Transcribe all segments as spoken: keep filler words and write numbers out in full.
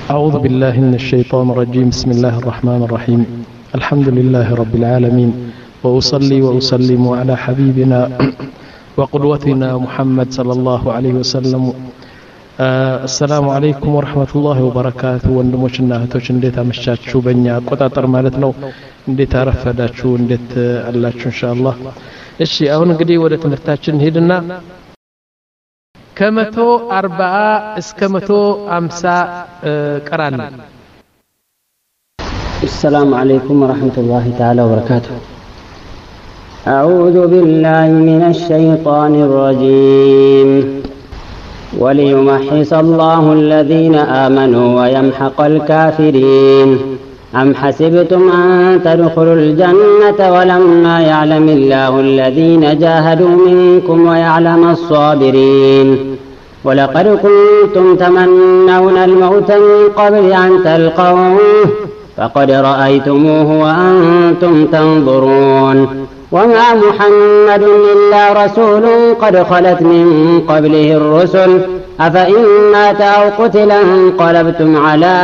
أعوذ بالله من الشيطان الرجيم. بسم الله الرحمن الرحيم. الحمد لله رب العالمين، وأصلي وأسلم على حبيبنا وقدوتنا محمد صلى الله عليه وسلم. آه السلام عليكم ورحمة الله وبركاته. وندموشنا هتوش نديت مشاتشو بنيا قطاطر مالتنا نديت رفداتشو نديت اللاتشو إن شاء الله. الشيء أهون قدي ودت مرتاجن هيدنا كمتو أربعة اسكمتو أمسا قران. السلام عليكم ورحمة الله تعالى وبركاته. أعوذ بالله من الشيطان الرجيم. وليمحص الله الذين آمنوا ويمحق الكافرين. أم حسبتم أن تدخلوا الجنة ولما يعلم الله الذين جاهدوا منكم ويعلم الصابرين. ولقد كنتم تمنون الموت من قبل أن تلقوه فقد رأيتموه وأنتم تنظرون. وما محمد إلا رسول قد خلت من قبله الرسل أفإن مات أو قتل انقلبتم على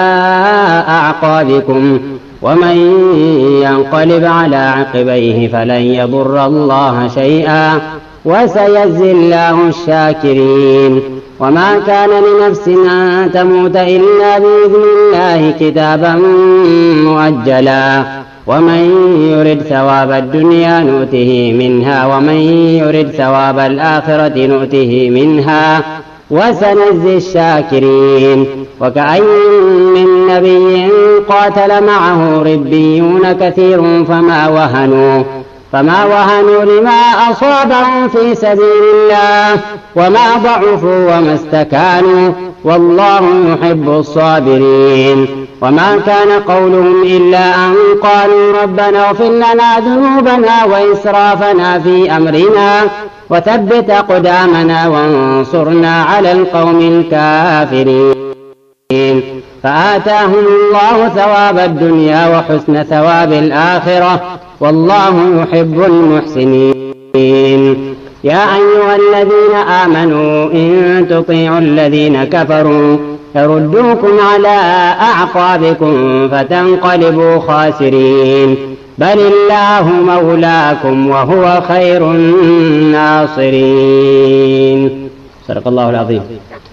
أعقابكم ومن ينقلب على عقبيه فلن يضر الله شيئا وسيجزي الله الشاكرين. وما كان لنفس أن تموت إلا بإذن الله كتابا مؤجلا ومن يرد ثواب الدنيا نؤته منها ومن يرد ثواب الآخرة نؤته منها وسنجزي الشاكرين. وكأي من نبي قاتل معه ربيون كثير فما وهنوا فما وهنوا لما أصابهم في سبيل الله وما ضعفوا وما استكانوا والله يحب الصابرين. وما كان قولهم إلا أن قالوا ربنا اغفر لنا ذنوبنا وإسرافنا في أمرنا وثبت أقدامنا وانصرنا على القوم الكافرين. فآتاهم الله ثواب الدنيا وحسن ثواب الآخرة والله يحب المحسنين. يا أيها الذين آمنوا إن تطيعوا الذين كفروا يردوكم على أعقابكم فتنقلبوا خاسرين. بل الله مولاكم وهو خير الناصرين. صدق الله العظيم.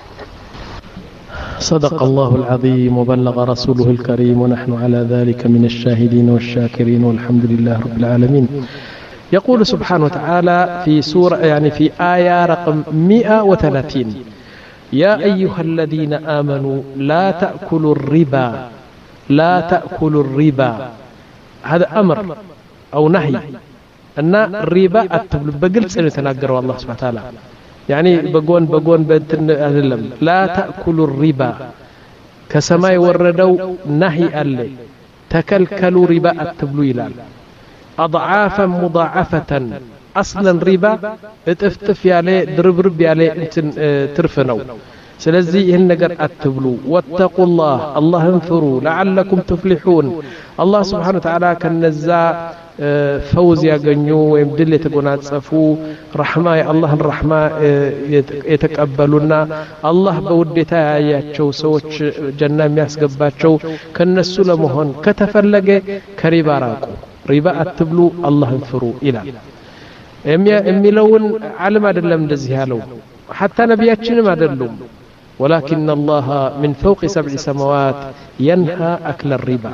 صدق الله العظيم وبلغ رسوله الكريم ونحن على ذلك من الشاهدين والشاكرين والحمد لله رب العالمين. يقول سبحانه وتعالى في سورة يعني في آية رقم مئة وثلاثين: يا أيها الذين آمنوا لا تأكلوا الربا لا تأكلوا الربا. هذا أمر أو نهي أن الربا أتبل بقلت سنتناقر الله سبحانه وتعالى يعني بقون بقون بنتن أهلم لا تأكلوا الربا كسماء وردوا نهي ألي تكلكلوا ربا أتبلوا إلال أضعافا مضاعفة. أصلا ربا اتفتف يالي دربرب يالي انتن ترفنوا. سلزي النجر أتبلوا واتقوا الله الله انفروا لعلكم تفلحون. الله سبحانه وتعالى كنزا فوز يغنيو ويمدل يتقونات صفو رحمة الله الرحمة يتقبلونا الله بودتا ياتشو سوچ جنة ياسقباتشو كنسو لمهون كتفلق كريبا راقو ربا أتبلوا الله انفروا إلى أمي لون علم أدلم دزيهالو حتى نبياتشن ما دلوم. ولكن الله من فوق سبع سماوات ينهى أكل الربا.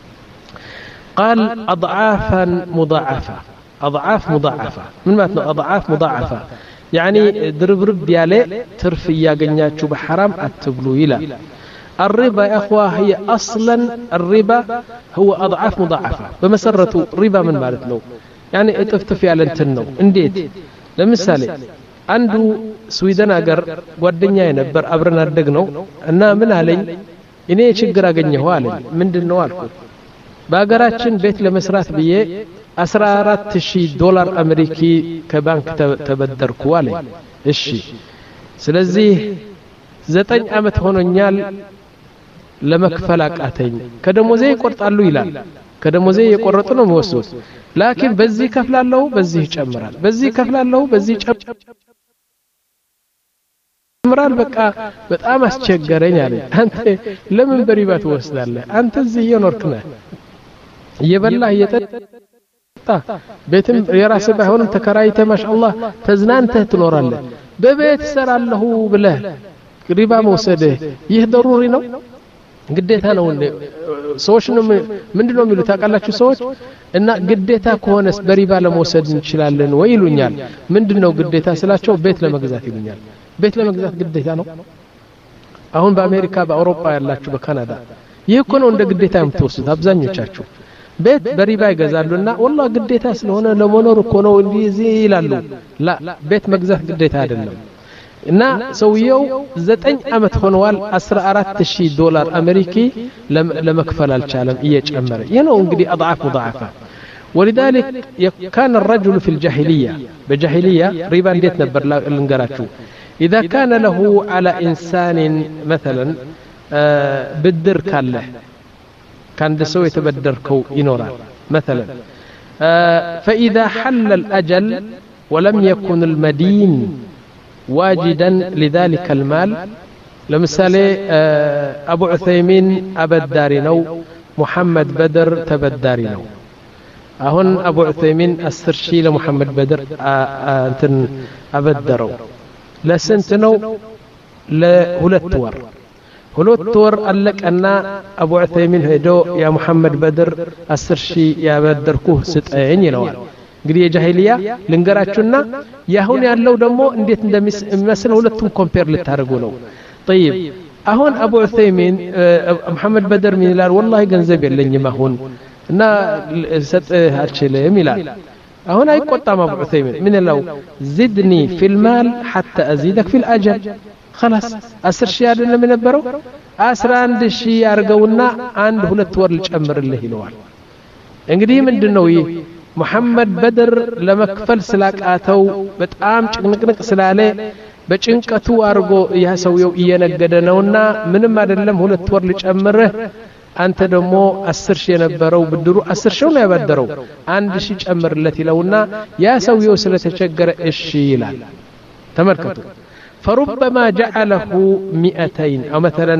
قال أضعافا مضاعفة. أضعاف مضاعفة من ما تنو أضعاف مضاعفة يعني درب رب يالي ترفي يا جنياتشو بحرام أتبلو إلى الربا يا أخوة هي أصلا الربا هو أضعاف مضاعفة بمسرة ربا من مالتنو يعني اتفتفي على انتنو انديت لمثالي عنده سويدن أجر قدنيا ينبر أبرنا الدقنو أنا من علي إني شجر أجنيه والي من دنوالكو بأجراتشن بيت لمسرات بيه أسرارات تشي دولار أمريكي كبانك تبدر كوالي إشي سلزيه زتن أمت هونيال لمكفلك أتين كدموزي قرط الله إلال كدموزي يقرطنا موسوس لكن بزي كفلا له بزي يجمرال بزي كفلا له بزي ያምራል በቃ በጣም አስቸገረኝ አለ አንተ ለምን በሪባ ትወስዳለህ አንተ እዚህ እየኖርክ ነህ እየበላህ እየጠጣ ቤትም የራስህ ባይሆንም ተከራይተህ ማሻአላህ ተዝናንተህ ትኖራለህ በቤት ሰራለሁ ብለህ ሪባ መውሰድህ ይህ ضروري ነው ግዴታ ነው ሰዎች ነው ምንድነው የሚሉት ታውቃላችሁ ሰዎች እና ግዴታ ከሆነስ በሪባ ለመውሰድ እንችላለን ወይ ይሉኛል ምንድነው ግዴታ ስላቸው ቤት ለመግዛት ይሉኛል ቤት ለመግዛት ግዴታ ነው አሁን በአሜሪካ በአውሮፓ ያላችሁ በካናዳ ይህ እኮ ነው እንደ ግዴታ የምትወስዱት አብዛኞቻችሁ ቤት በሪባ ይገዛሉና والله ግዴታ ስለሆነ ለመኖር እኮ ነው እንዲህ ይላሉ ላ ቤት መግዛት ግዴታ አይደለም እና ሰውየው ዘጠኝ አመት ሆነዋል አስራ አራት ሺህ ዶላር አሜሪካ ለመክፈል አልቻለም እየጨመረ ይሄ ነው እንግዲህ اضعاف مضاعفه ولذلك كان الرجل في الجاهليه بجاهليه ربا እንዴት ነበር ልንገራችሁ اذا كان له على انسان مثلا بدر ካለህ كان سو يتبدركو ينورال مثلا فاذا حل الاجل ولم يكن المدين واجدا لذلك المال لمثالي ابو عثيمين ابداري نو محمد بدر تبداري نو አሁን አቡ ዑثيمين አስር ሺህ ለሙሐመድ በድር እንትን አበደረው ለስንት ነው ለሁለት ወር ሁለት ወር አለቀና አቡ ዑثيمين ሄዶ ያ ሙሐመድ በድር አስር ሺህ ያበደርኩህ ስጠኝ ይለዋል እንግዲህ የጃሂሊያ ልንገራችሁና ያሁን ያለው ደግሞ እንዴት እንደሚመስል ሁለቱም ኮምፔር ልታደርጉ ነው طيب አሁን አቡ ዑثيمين ሙሐመድ በድር ምን ይላል والله ገንዘብ የለኝም አሁን እና ሰጥህ አልችልም ይላል አሁን አይቆጣም አቡ ዑثيمين ምን ይላል زدني في المال حتى ازيدك في الاجل خلاص አስር ሺህ አይደለም የነበረው አስራ አንድ ሺህ ያርገውና አንድ ሁለት ወር ልጨምርልህ ይለዋል እንግዲህ ምንድነው ይሄ محمد بدر ለመክፈል ስላቃተው በጣም ጭንቅንቅ ስላለ በጭንቀቱ አርጎ ያ ሰውየው እየነገደ ነውና ምንም አይደለም ሁለት ወር ልጨምርህ አንተ ደግሞ አስር ሺህ የነበረው ብድሩ አስር ሺህ ነው ያበደረው አንድ ሺህ ጨምርለት ይለውና ያ ሰውየው ስለተቸገረ እሺ ይላል ተመልከቱ فربما جعله مئتين او مثلا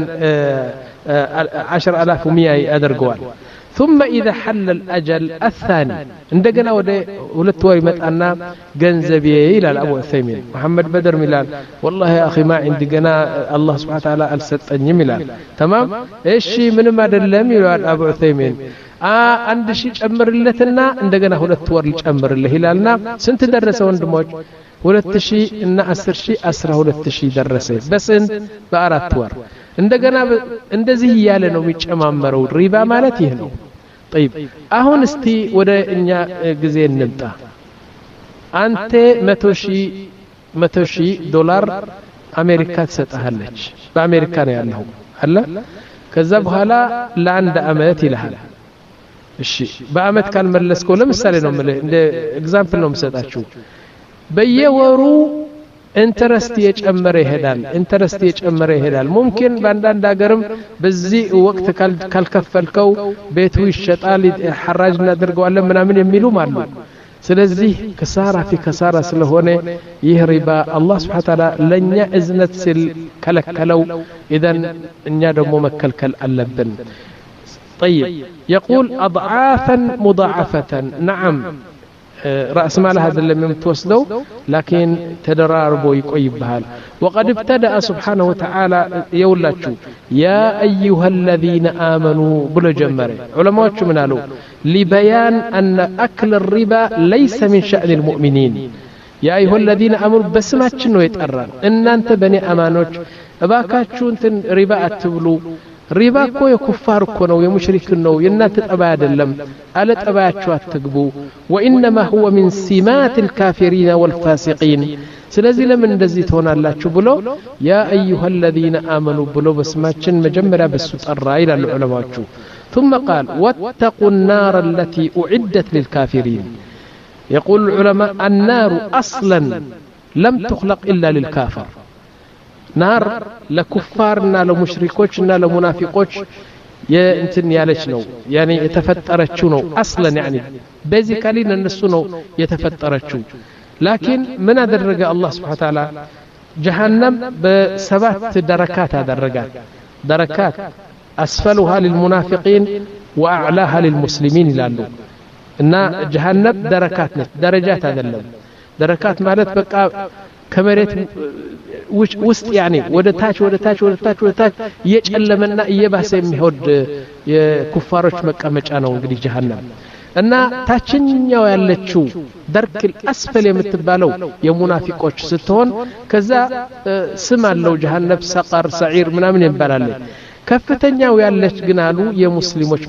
عشر آلاف ومئة ادرغوال ثم اذا حل الاجل الثاني عندنا وده ሁለት ወር ይመጣና ገንዘብ ይላል አቡ ዑثيمين محمد بدر ሚላል والله يا اخي ما عندي جنا الله سبحانه وتعالى አልሰጠኝም ይላል تمام እሺ ምንም አይደለም ይላል አቡ ዑثيمين አንድ ሺህ ጨምርለትና እንደገና ሁለት ወር ጨምርልህ ይላልና ስንት ደረሰ ወንድሞች ሁለት ሺህ እና አስር ሺህ አስራ ሁለት ሺህ ደረሰ በስንት በአራት ወር እንደገና እንደዚህ ያለ ነው የሚጨማመረው ሪባ ማለት ይሄ ነው طيب አሁን እስቲ ወደ እኛ ጊዜ እንምጣ አንተ መቶ ሺህ መቶ ሺህ ዶላር አሜሪካ ትሰጣለች በአሜሪካ ነው ያለው አለ ከዛ በኋላ ለአንድ አመት ይልሃል እሺ በአመት ካልመለስከው ለምሳሌ ነው እንደ ኤግዛምፕል ነው የምሰጣችሁ በየወሩ ኢንተረስት የጨመረ ይሄዳል ኢንተረስት የጨመረ ይሄዳል ሙምኪን ባንዳንድ ሀገርም በዚህ ወቅት ካልከፈልከው ቤቱ ይሸጣል ሐራጅ እናደርገዋለን ምናምን የሚሉም አሉ ስለዚህ ከሳራ في ከሳራ ስለሆነ ይህ ሪባ አላህ Subhanahu Wa Ta'ala ለኛ እዝነት ስል ከለከለው اذا እኛ ደግሞ መከልከል አለብን طيب يقول اضعافا مضاعفه نعم رأس مال هذا لم يتوسدوا لكن تدراربو يقيبها وقد ابتدأ سبحانه وتعالى يولاتشو يا أيها الذين آمنوا بلو جمري علماء من قالوا لبيان أن أكل الربا ليس من شأن المؤمنين يا أيها الذين آمنوا بس ما تشنو يتقرن إن أنت بني أمانوش أباكاتشو أنت ربا أتبلو ሪባ እኮ የኩፋር እኮ ነው የሙሽሪክ ነው የናንተ ጠባ አይደለም አለ ጠባያቸው አትግቡ وانما هو من سمات الكافرين والفاسقين ስለዚህ ለምን እንደዚህ ትሆናላችሁ ብሎ ያ ايها الذين امنوا ብሎ በስማችን መጀመሪያ በሱ ጠራ ይላሉ ዑለማዎቹ ثم قال واتقوا النار التي اعدت للكافرين يقول العلماء النار اصلا لم تخلق الا للكافر نار لكفارنا لمشركوچنا لمنافقوچ ينتن ያለች ነው يعني የተፈጠረችው ነው اصلا يعني basically እነሱ ነው የተፈጠረችው لكن من አደረገ الله سبحانه وتعالى جهنم بسبات دركات درجات دركات أسفلها للمنافقين وأعلاها للمسلمين لالو إن جهنم دركات درجات هذا اللون دركات مالت بقى كمريت وسط يعني ودتاش ودتاش ودتاش ودتاش يجلمنا يباس የሚሆድ የኩፋሮች መቀመጫ ነው እንግዲህ جهنم እና ታችኛው ያለችው ደርክል አስፈል የምትባለው የሙናፊቆች ስትሆን ከዛ ስም አለው جهنم ሰቀር ሰዒር ምናምን ይባላል ከፍተኛው ያለች ግን አሉ የሙስሊሞች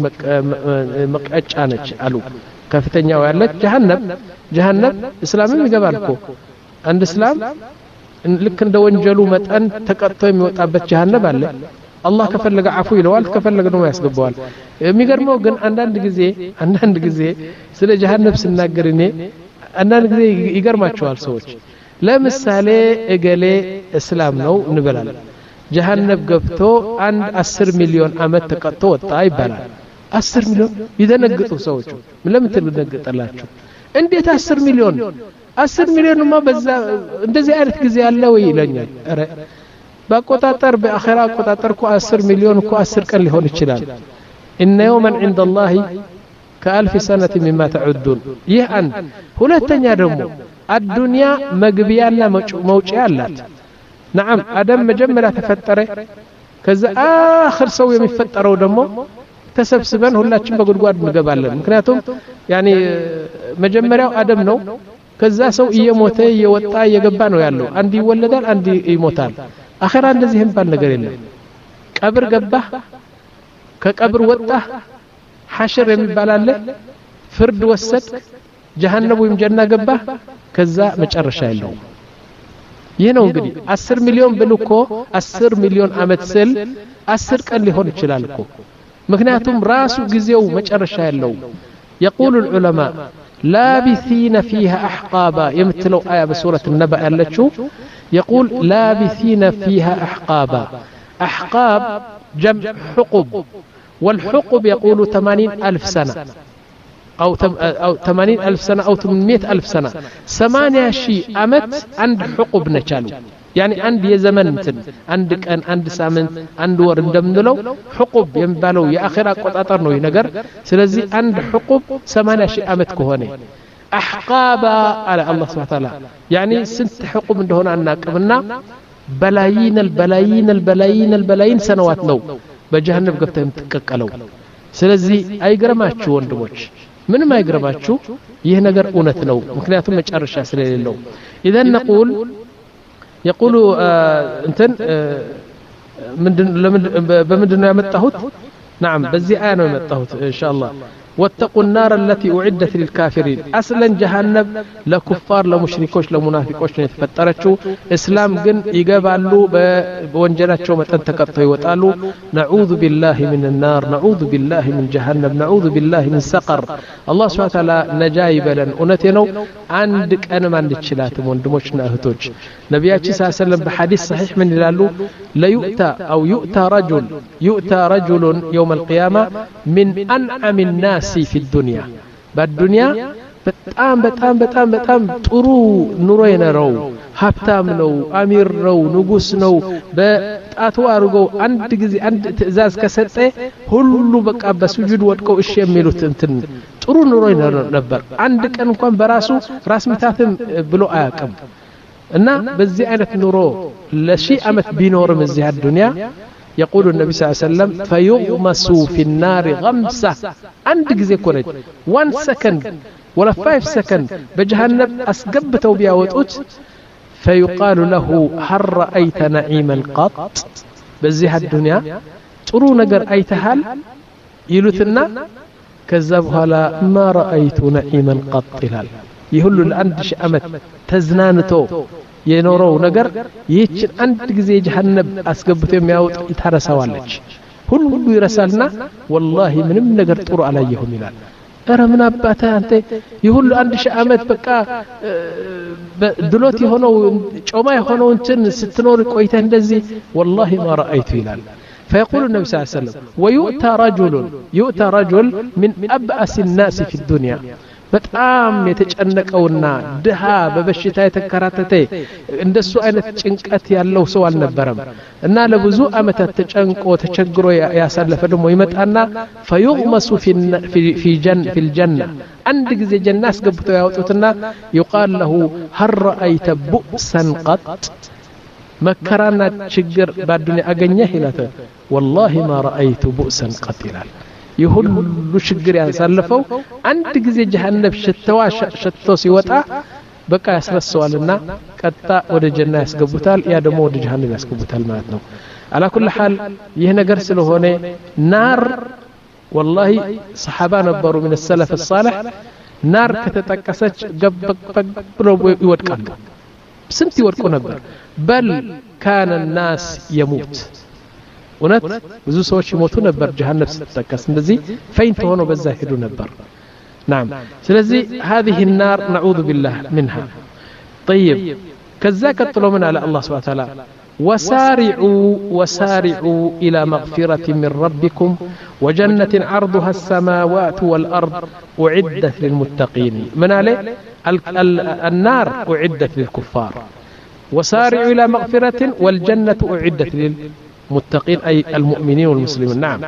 መቀጫ ነች አሉ ከፍተኛው ያለች جهنم جهنم እስላምም ይገባልኮ አንድ እስላም ልክ እንደ ወንጀሉ መጠን ተቀጥቶ የሚወጣበት جهنم አለ አላህ ከፈለገ አፉ ይለዋል ከፈለገ ደግሞ ያስገባዋል የሚገርመው ግን አንዳንድ ጊዜ አንዳንድ ጊዜ ስለ جهنم ስናገር እኔ አንዳንድ ጊዜ ይገርማቸዋል ሰዎች ለምሳሌ እገሌ እስላም ነው እንበላለን جهنم ገብቶ አንድ አስር ሚሊዮን አመት ተቀጥቶ ወጣ ይባላል አስር ሚሊዮን ይደነግጡ ሰዎች ለምን ትደነግጣላችሁ እንዴት አስር ሚሊዮን አስር ሚሊዮን ማ በዛ እንደዚህ አይነት ጊዜ ያለው ይለኛል አረ በአቆጣጠር በአኺራ አቆጣጠር እኮ አስር ሚሊዮን እኮ አስር ቀን ሊሆን ይችላል ان يوما عند الله كألف سنة مما تعدون ይህ አንድ ሁለተኛ ደግሞ الدنيا መግቢያና መውጫ አላት نعم ادم መጀመሪያ ተፈጠረ ከዛ አخر ሰው የሚፈጠረው ደግሞ ተሰብስበን ሁላችን በጉድጓድ እንገባለን ምክንያቱም ያኒ መጀመሪያው አደም ነው ከዛ ሰው እየሞተ እየወጣ እየገባ ነው ያለው አንድ ይወለዳል አንድ ይሞታል አኺራ እንደዚህ እንባል ነገር የለም ቀብር ገባ ከቀብር ወጣ ሐሽር የሚባል አለ ፍርድ ወሰድ جهنم ወይም ጀና ገባ ከዛ መጨረሻ ያለው ይሄ ነው እንግዲህ አስር ሚሊዮን ብልኮ አስር ሚሊዮን አመት ስል አስር ቀን ሊሆን ይችላል እኮ ምክንያቱም ራሱ ጊዜው መጨረሻ ያለው يقول العلماء لابثين فيها احقابا يمثلوا ايه بسوره النبأ ያለችው يقول لابثين فيها احقابا احقاب جمع حقب والحقب يقول ثمانين ألف سنه او او ثمانين ألف سنه او ثمانمائة ألف سنه ثمانية شيء امت عند حقب نچالو يعني عند የዘመን እንትን አንድ ቀን አንድ ሳምንት አንድ ወር እንደምንለው حقب የሚባለው የአኺራ አቆጣጠር ነው ይሄ ነገር ስለዚህ አንድ حقب ثمانية ሺህ አመት ከሆነ احقابا على الله سبحانه وتعالى يعني ስንት حقب እንደሆነ አናቀምና በላይን البلايين البلايين البلايين سنوات ነው በጀሃነም ገብተህ የምትቀቀለው ስለዚህ አይገርማችሁ ወንድሞች ምንም አይገርማችሁ ይሄ ነገር እውነት ነው ምክንያቱም መጨረሻ ስለሌለው اذا نقول يقول انتن من بمدن يمتهوت نعم بزي انا يمتهوت ان شاء الله واتقوا النار التي اعدت للكافرين اصلا جهنم لكفار لمشركوش لمنافقوش يتفترچو اسلام ግን ይገባሉ በወንጀላቸው መጠን ተቀጥተው ይወጣሉ نعوذ بالله من النار نعوذ بالله من جهنم نعوذ بالله من سقر الله سبحانه وتعالى نجا ይበለን እውነቴ ነው አንድ ቀንም አንድችላትም ወንድሞችና እህቶች ነብያችን ሰለላሁ ዐለይሂ ወሰለም በሐዲስ صحيح ምን ይላሉ ليؤتى او يؤتى رجل يؤتى رجل يوم القيامه من انعم الناس في الدنيا بالدنيا በጣም በጣም በጣም በጣም ጥሩ ኑሮ የነረው ሀብታም ነው አሚር ነው ንጉስ ነው በጣቱ አርጎ አንድ ጊዜ አንድ ትእዛዝ ከሰጠ ሁሉ በቃ በሱጁድ ወድቀው እሺ የሚሉት እንትን ጥሩ ኑሮ ይነረው ነበር አንድ ቀን እንኳን በራሱ ራስ ምታትም ብሎ አያቀም እና በዚህ አይነት ኑሮ ለሺ አመት ቢኖርም እዚህ አዱንያ يقول النبي صلى الله عليه وسلم فيغمسوا في النار غمسة عند جزء كونت one second ولا five second بجهنم أسقبتوا بياوتوت فيقال له هل رأيت نعيما قط بزيها الدنيا ترو نجر أيتهال يلوثنا كذبها لا ما رأيت نعيما قط تلال يهل الأندش أمت تزنانتو የኖረው ነገር ይህችን አንድ ጊዜ ጀሃነም አስገብቶ የሚያወጥ ይታረሳዋለች ሁሉ ይረሳልና والله ምንም ነገር ጥሩ አላየሁም ይላል አረ ምን አባታ አንተ ይሁሉ አንድ ሺህ አመት በቃ ድሎት የሆነው ጮማ የሆነው እንትን ስትኖር ቆይተህ እንደዚህ والله ما رايت ይላል فيقول النبي صلى الله عليه وسلم ويؤتى رجل يؤتى رجل من ابأس الناس في الدنيا በጣም የተጨነቀውና ድሃ በበሽታ የተከራተተ እንደሱ አይነት ጭንቀት ያለው ሰው አልነበረም እና ለብዙ አመታት ተጨንቆ ተቸግሮ ያሳለፈ ደሞ ይመጣና فيغمس في في جن في الجنه عند ጊዜ ጀና አስገብተው ያወጡትና يقال له هل رايت بؤسا قط መከራና ችግር በዱንያ አገኘህ ይላተ والله ما رايت بؤسا قط ይላል ይሁሉ ችግር ያሳለፈው አንድ ጊዜ ጀሃነም ሽተዋ ሽቶ ሲወጣ በቃ ያስረሳዋልና ቀጣ ወደ ጀና ያስገቡታል ያ ደሞ ወደ ጀሃነም ያስገቡታል ማለት ነው على كل حال ይህ ነገር ስለሆነ ናር والله صحابه ነበሩ من السلف الصالح ናር ከተጠቀሰች ገበቅ ብለው ይወድቃሉ ስንት ይወድቁ ነበር بل كان الناس يموت እውነት ብዙ ሰዎች ይሞቱ ነበር ጀሃነም ስትጠቀስ እንደዚህ ፈይንት ሆኖ በዛ ሄዱ ነበር نعم ስለዚህ هذه النار نعوذ بالله منها طيب كذا ቀጥሎ ምን አለ አላህ Subhanahu Wa Ta'ala وسارعوا وسارعوا إلى مغفرة من ربكم وجنة عرضها السماوات والأرض أعدت للمتقين من عليه النار أعدت للكفار وسارعوا إلى مغفرة والجنة أعدت للمتقين أي المؤمنين والمسلمين نعم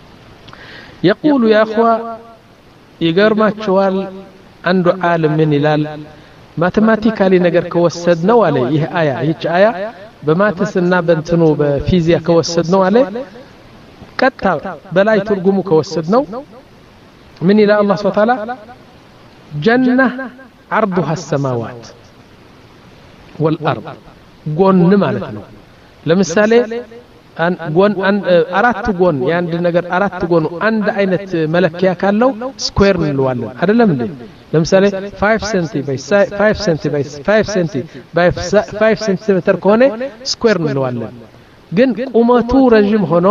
يقول يا أخوة يقر ما تشوال عنده عالم من إلال ماتماتيكالي نقر كوسدنا عليه إيه آية هيك آية بماتسنا بنتنو بفيزياء كوسدنا عليه كتا بلاي ترجمو كوسدنا من إلى الله سبحانه وتعالى جنة عرضها السماوات والأرض قون مالتنا لمثالي أن قون أن أردت قون يعني نقدر أردت قون عند أينت ملكيا كله سكوير من الوالد هذا لم لي لمثالي خمسة سنتي باي خمسة سنتي باي خمسة سنتي باي خمسة سنتيمتر كونه سكوير من الوالد جن قمتو رجم هنا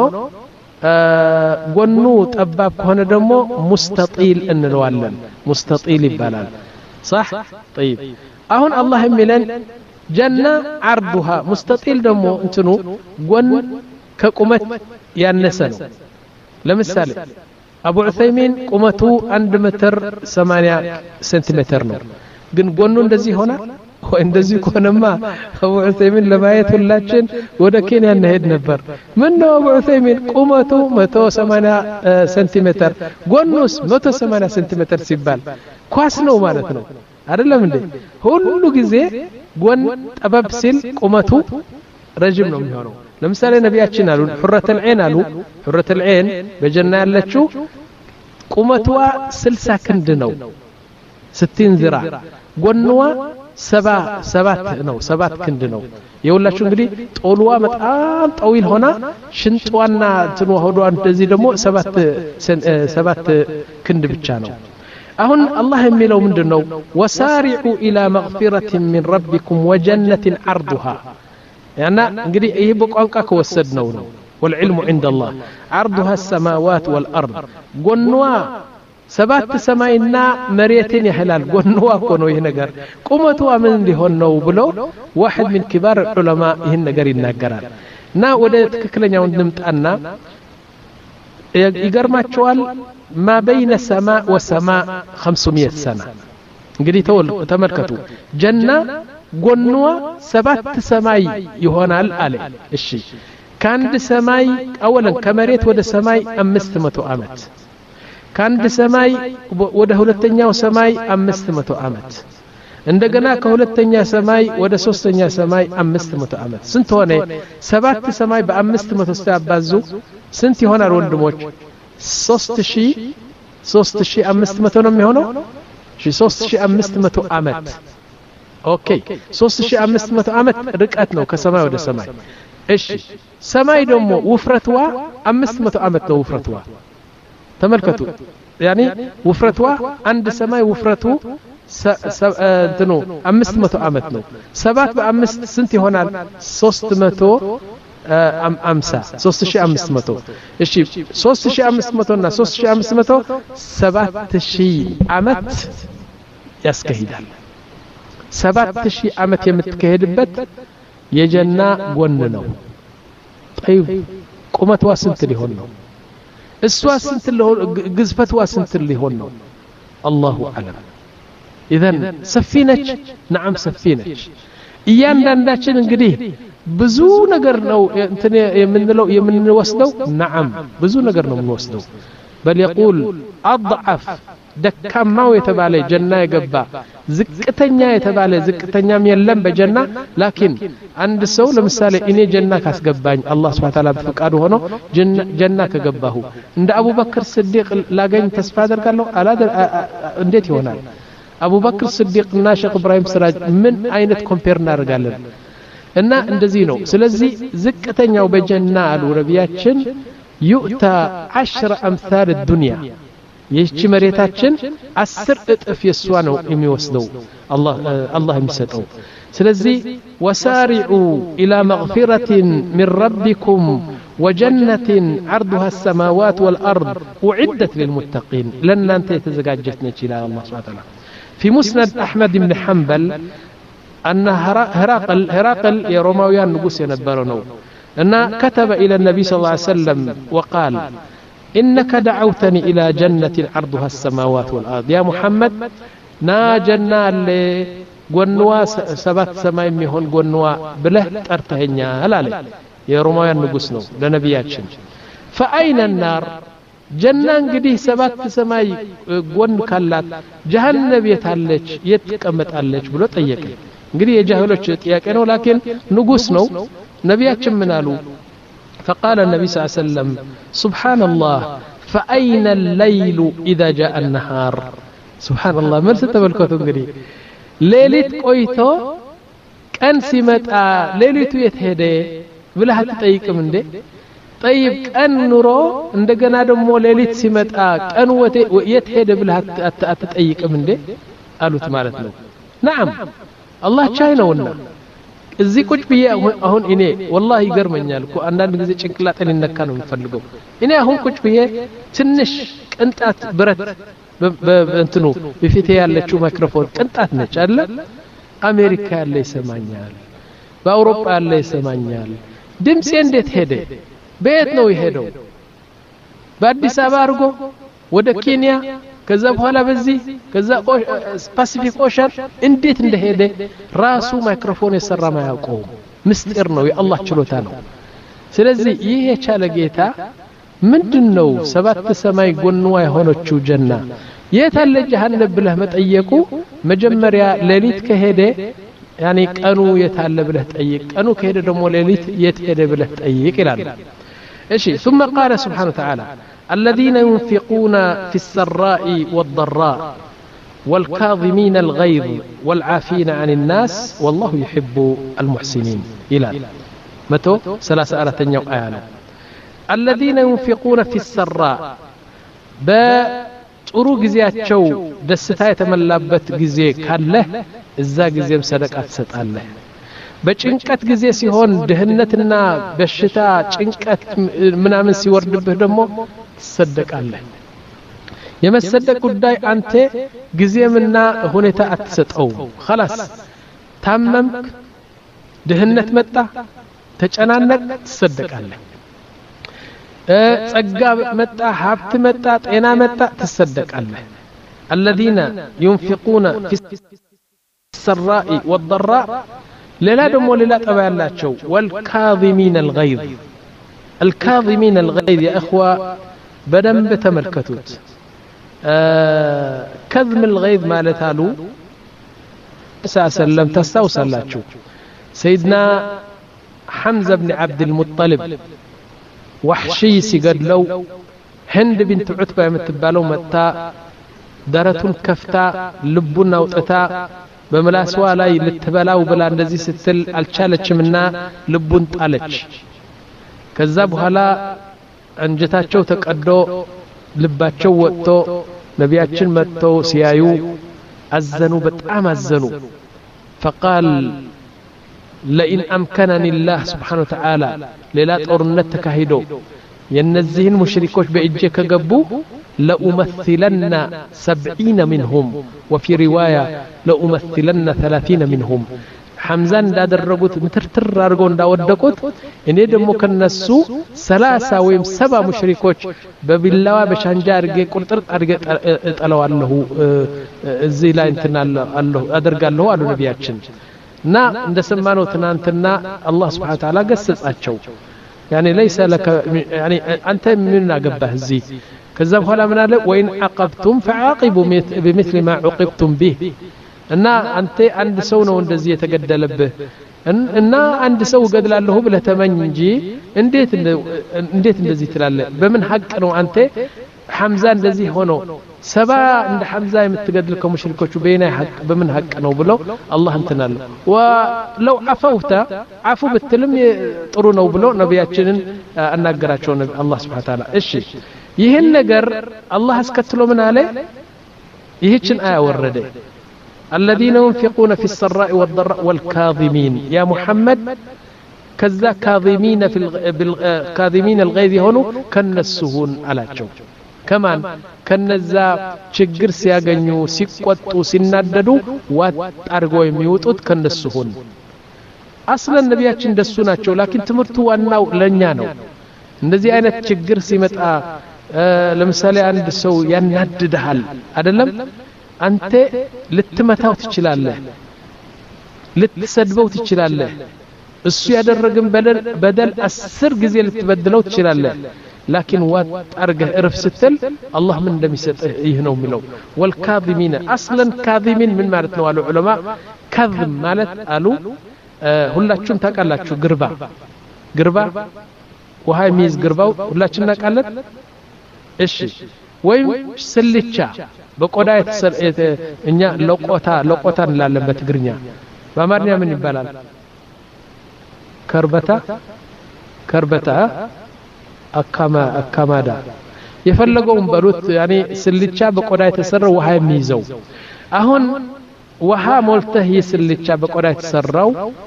قونو تأباب كونه دمو مستطيل إن الوالد مستطيل يبالال صح طيب أهون الله ملان جنة عرضها مستطيل دمو انتنو قون كقمت يانسن لمثال أبو عثيمين قمته عند متر ثمانية سنتيمتر نور ግን ጎኑ እንደዚህ ሆነ ወይ እንደዚህ ኮነማ አቡ ዑሰይሚን ለማየት ሁላችን ወደ ኬንያ እንሄድ ነበር ምን ነው አቡ ዑሰይሚን ቁመቱ መቶ ሰማንያ ሴንቲሜትር ጎኑስ መቶ ሰማንያ ሴንቲሜትር ሲባል ኳስ ነው ማለት ነው አይደለም እንዴ ሁሉ ጊዜ ጎን ጠበብ ሲል ቁመቱ ረጅም ነው የሚሆነው ለምሳሌ ነብያችን አሉ ሑረተ العين አሉ ሑረተ العين በጀና ያለችው ቁመቷ ስልሳ ክንድ ነው ستين ذراع ጎንዋ ሰባ ሰባት ነው ሰባት ክንድ ነው የሁላችሁ እንግዲህ ጦልዋ በጣም ጠዊል ሆና ሽንጧና እንትኑ ሆዷ እንደዚህ ደግሞ ሰባት ሰባት ክንድ ብቻ ነው አሁን አላህ የሚለው ምንድነው ወሳሪዑ ኢላ መግፊረቲ ሚን ረቢኩም ወጀነትን ዐርዱሃ ያና እንግዲህ ይሄ በቋንቋ ከወሰድነው ነው والعلم عند الله عرضها السماوات والارض ጎንዋ ሰባት ሰማይና መሬትን ያህላል ጎንዋ እኮ ነው ይሄ ነገር ቁመቱ ምን ሊሆን ነው ብሎ واحد من كبار العلماء ይሄን ነገር ይናገራል እና ወደ ትክክለኛው እንምጣና ይገርማቸዋል ما بين السماء والسماء خمسمية سنة እንግዲህ ተመልከቱ ጀና ጎንዋ ሰባት ሰማይ ይሆናል አለ እሺ ካንድ ሰማይ አወለን ከመሬት ወደ ሰማይ አምስት መቶ አመት ካንድ ሰማይ ወደ ሁለተኛው ሰማይ አምስት መቶ አመት እንደገና ከሁለተኛ ሰማይ ወደ ሶስተኛ ሰማይ አምስት መቶ አመት ስንት ሆነ ሰባት ሰማይ በአምስት መቶ ሲያባዙ ስንት ይሆናል ወንድሞች ሶስት ሺህ ሶስት ሺህ አምስት መቶ ነው የሚሆነው እሺ ሶስት ሺህ አምስት መቶ አመት ኦኬ ሶስት ሺህ አምስት መቶ አመት ርቀት ነው ከሰማይ ወደ ሰማይ እሺ ሰማይ ደግሞ ውፍረቷ አምስት መቶ አመት ነው ውፍረቷ ተመልከቱ يعني ውፍረቷ አንድ ሰማይ ውፍረቱ እንትኑ አምስት መቶ አመት ነው ሰባት በአምስት ስንት ይሆናል ሶስት መቶ አምሳ ሶስት ሺህ አምስት መቶ እሺ ሶስት ሺህ አምስት መቶ እና ሶስት ሺህ አምስት መቶ ሰባት ሺህ አመት ያስከሂዳል ሰባት ሺህ አመት የምትከሄድበት የጀና ጎን ነው طيب ቁመቷ ስንት ሊሆን ነው እሷ ስንት ሊሆን ግዝፈቷ ስንት ሊሆን ነው አላሁ አለም إذن سفينة نعم سفينة እያንዳንዳችን እንግዲህ ብዙ ነገር ነው እንትን የምንለው የምንወስደው نعم ብዙ ነገር ነው የምንወስደው بل يقول اضعف ደካማው የተባለ ጀና የገባ ዝቅተኛ የተባለ ዝቅተኛም የለም በጀና ላኪን አንድ ሰው ለምሳሌ እኔ ጀና ካስገባኝ አላህ Subhanahu Wa Ta'ala በፈቃዱ ሆኖ ጀና ከገባሁ እንደ አቡበክር ስዲቅ ላገኝ ተስፋ አደርጋለሁ አላደር እንዴት ይሆናል አቡበክር ስዲቅና ሼክ ኢብራሂም ስራጅ ምን አይነት ኮምፔር እናደርጋለን እና እንደዚህ ነው ስለዚህ ዝቅተኛው በጀና አሉ ነብያችን يؤتى عشر أمثال الدنيا ይህች መሬታችን አስር እጥፍ የሷ ነው የሚወስደው አላህ አላህ የሚሰጠው ስለዚህ وسارعوا إلى مغفرة من ربكم وجنة عرضها السماوات والأرض أعدت للمتقين لن أنت يتزجاجت إلى الله سبحانه وتعالى في مسند أحمد بن حنبل أن هراقل هراقل يا روماويان نقص ينبرنو أن كتب إلى النبي صلى الله عليه وسلم وقال إنك دعوتني إلى جنة عرضها السماوات والأرض يا محمد نا جنة اللي قنوا سبات سماء ميهون قنوا بله ترتهنيا هلالي يا روماويان نقصنو لنبياتشن فأين النار جنة قديه سبات سماء قن كالات جهنم يتعلج يتكمت علج بلو طيقي قديه يجاهلوش يتياكينو لكن نقصنو نبياتشن منالو فقال النبي صلى الله عليه وسلم سبحان الله فأين الليل إذا جاء النهار سبحان الله من ستبالكوتو قدي ليلت قويتو كان سمتا ليلتو يتهدي بلا هتتأيك من دي طيب كان نورو عندنا دمو ليلت سمتا كان يتهدي بلا هتتأيك من دي قالوا تمالتنا نعم الله شاينا ونا እዚህ ቁጭ ብዬ አሁን እኔ والله ይገርመኛል እኮ አንዳንድ ጊዜ ጭንቅላቴን ይነካ ነው የምፈልገው እኔ አሁን ቁጭ ብዬ ትንሽ ቅንጣት ብረት በእንትኑ በፊቴ ያለችው ማይክሮፎን ቅንጣት ነች አይደል አሜሪካ ያለ ይሰማኛል በአውሮፓ ያለ ይሰማኛል ድምጼ እንዴት ሄደ በየት ነው የሄደው በአዲስ አበባ አርጎ ወደ ኬንያ ከዛ በኋላ በዚህ ከዛ ፓሲፊክ ኦሸን እንዴት እንደሄደ ራሱ ማይክሮፎን የሰራ ማያውቀው ምስጢር ነው የአላህ ችሎታ ነው ስለዚህ ይሄ የቻለ ጌታ ምንድነው ሰባት ሰማይ ጎንዋ የሆነችው ጀና የታለ ጀሃነም ብለህ መጠየቁ መጀመሪያ ሌሊት ከሄደ ያኒ ቀኑ የታለ ብለህ ጠይቅ ቀኑ ከሄደ ደግሞ ሌሊት የት ሄደ ብለህ ጠይቅ ይላል እሺ ثم قال سبحانه وتعالى الذين ينفقون في السراء والضراء والكاظمين الغيظ والعافين عن الناس والله يحب المحسنين إلى متى ثلاثة آلاف آية الذين ينفقون في السراء بطرو ጊዜያቸው ደስታ የተመላበት ጊዜ ካለ እዛ ጊዜም ሰደቃ ትሰጣለህ በጭንቀት ጊዜ ሲሆን ድህነትና በሽታ ጭንቀት ምናምን ሲወርድብህ ደግሞ ትሰደቃለህ የመሰደቅ ጉዳይ አንተ ጊዜምና ሁኔታ አትሰጠው خلاص ታመምክ ድህነት መጣ ተጨናነቅ ትሰደቃለህ ጸጋ መጣ ሀብት መጣ ጤና መጣ ትሰደቃለህ الذين ينفقون في السراء والضراء ሌላ ደግሞ ሌላ ጠባ ያላቸው والكاظمين الغيظ الكاظمين الغيظ يا اخوه بدنب ተመልከቱት كظم الغيظ ማለት አሉ ሰለም ተስተውሳላችሁ سيدنا حمزة بن عبد المطلب وحشي ሲገድለው هند بنت عتبة የምትባለው መጣ ደረቱን ከፍታ ልቡን አውጥታ በመላስዋ ላይ ልትበላው ብላ እንደዚህ ስትል አልቻለችምና ልቡን ጣለች ከዛ በኋላ አንጀታቸው ተቀዶ ልባቸው ወጥቶ ነቢያችን መጥተው ሲያዩ አዘኑ በጣም አዘኑ فقال لئن امكنني الله سبحانه وتعالى ሌላ ጦርነት ተካሂዶ የነዚህን ሙሽሪኮች በእጄ ከገቡ لأمثلن سبعين منهم وفي رواية لأمثلن ثلاثين منهم ሐምዛን እንዳደረጉት ምትርትር አድርገው እንዳወደቁት እኔ ደግሞ ከነሱ ሰላሳ ወይም ሰባ ሙሽሪኮች በቢላዋ በሻንጃ አድርጌ ቁርጥር አድርጌ እጠለዋለሁ እዚህ ላይ እንትናለሁ አደርጋለሁ አሉ ነቢያችን እና እንደሰማነው ትናንትና አላህ Subhanahu Wa Ta'ala ገሰጻቸው يعني ليس لك يعني أنت من أجبه زي كذا بخلا من هذا وإن عاقبتم فعاقبوا بمثل ما عوقبتم به إن أنت عند سونا وند زي يتجدل به إن عند سو قد له بله تمنجي انديت انديت እንደዚህ ትላለ በምን ሐቅ ነው አንተ حمزة እንደዚህ ሆኖ ሰባ እንደ حمزة የምትገድልከው ሙሽሪኮቹ በእኔ ሐቅ በምን ሐቅ ነው ብሎ አላህ እንትናል ወለው عفوت عفو ብትልም ጥሩ ነው ብሎ ነብያችንን አናገራቸው አላህ Subhanahu Wa Ta'ala እሺ ይሄን ነገር አላህ አስከትሎ ምን አለ ይህችን አያ ወረደ الذين ينفقون في السراء والضراء والكاظمين يا محمد كذا كاظمين في الكاظمين الغيظ هنا كنسهون አላቸው كمان ከነዛ ችግር ሲያገኙ ሲቆጡ ሲናደዱ ዋጥ አርገው የሚወጡት ከነሱሁን አስለን ነቢያችን ደሱ ናቸው ላኪን ትምርቱ ዋናው ለኛ ነው እንደዚህ አይነት ችግር ሲመጣ ለምሳሌ አንድ ሰው ያናድዳል አይደለም አንተ ልትመታው ትችላለህ ልትሰድበው ትችላለህ እሱ ያደረገን በደል በደል አስር ጊዜ ልትበድለው ትችላለህ لكن وارجع عرف ستل الله من دم يسته يهنو ملو والكاظمين أصلا كاظمين من مالتنا والو علماء كظم مالت قالوا هلا شون تاكلت شو قربا قربا وهاي ميز قربا هلا شون تاكلت إيش وين سلتشا بقودا يتسل إنيا لقطة لقطة لا لما تقرنيا ما مرنيا من البلال كربتا كربتا أكما أكمادا يفلقون بروت يعني سلتشا بقودا يتسرى وهاي ميزو أهون وها ملته سلتشا بقودا يتسرى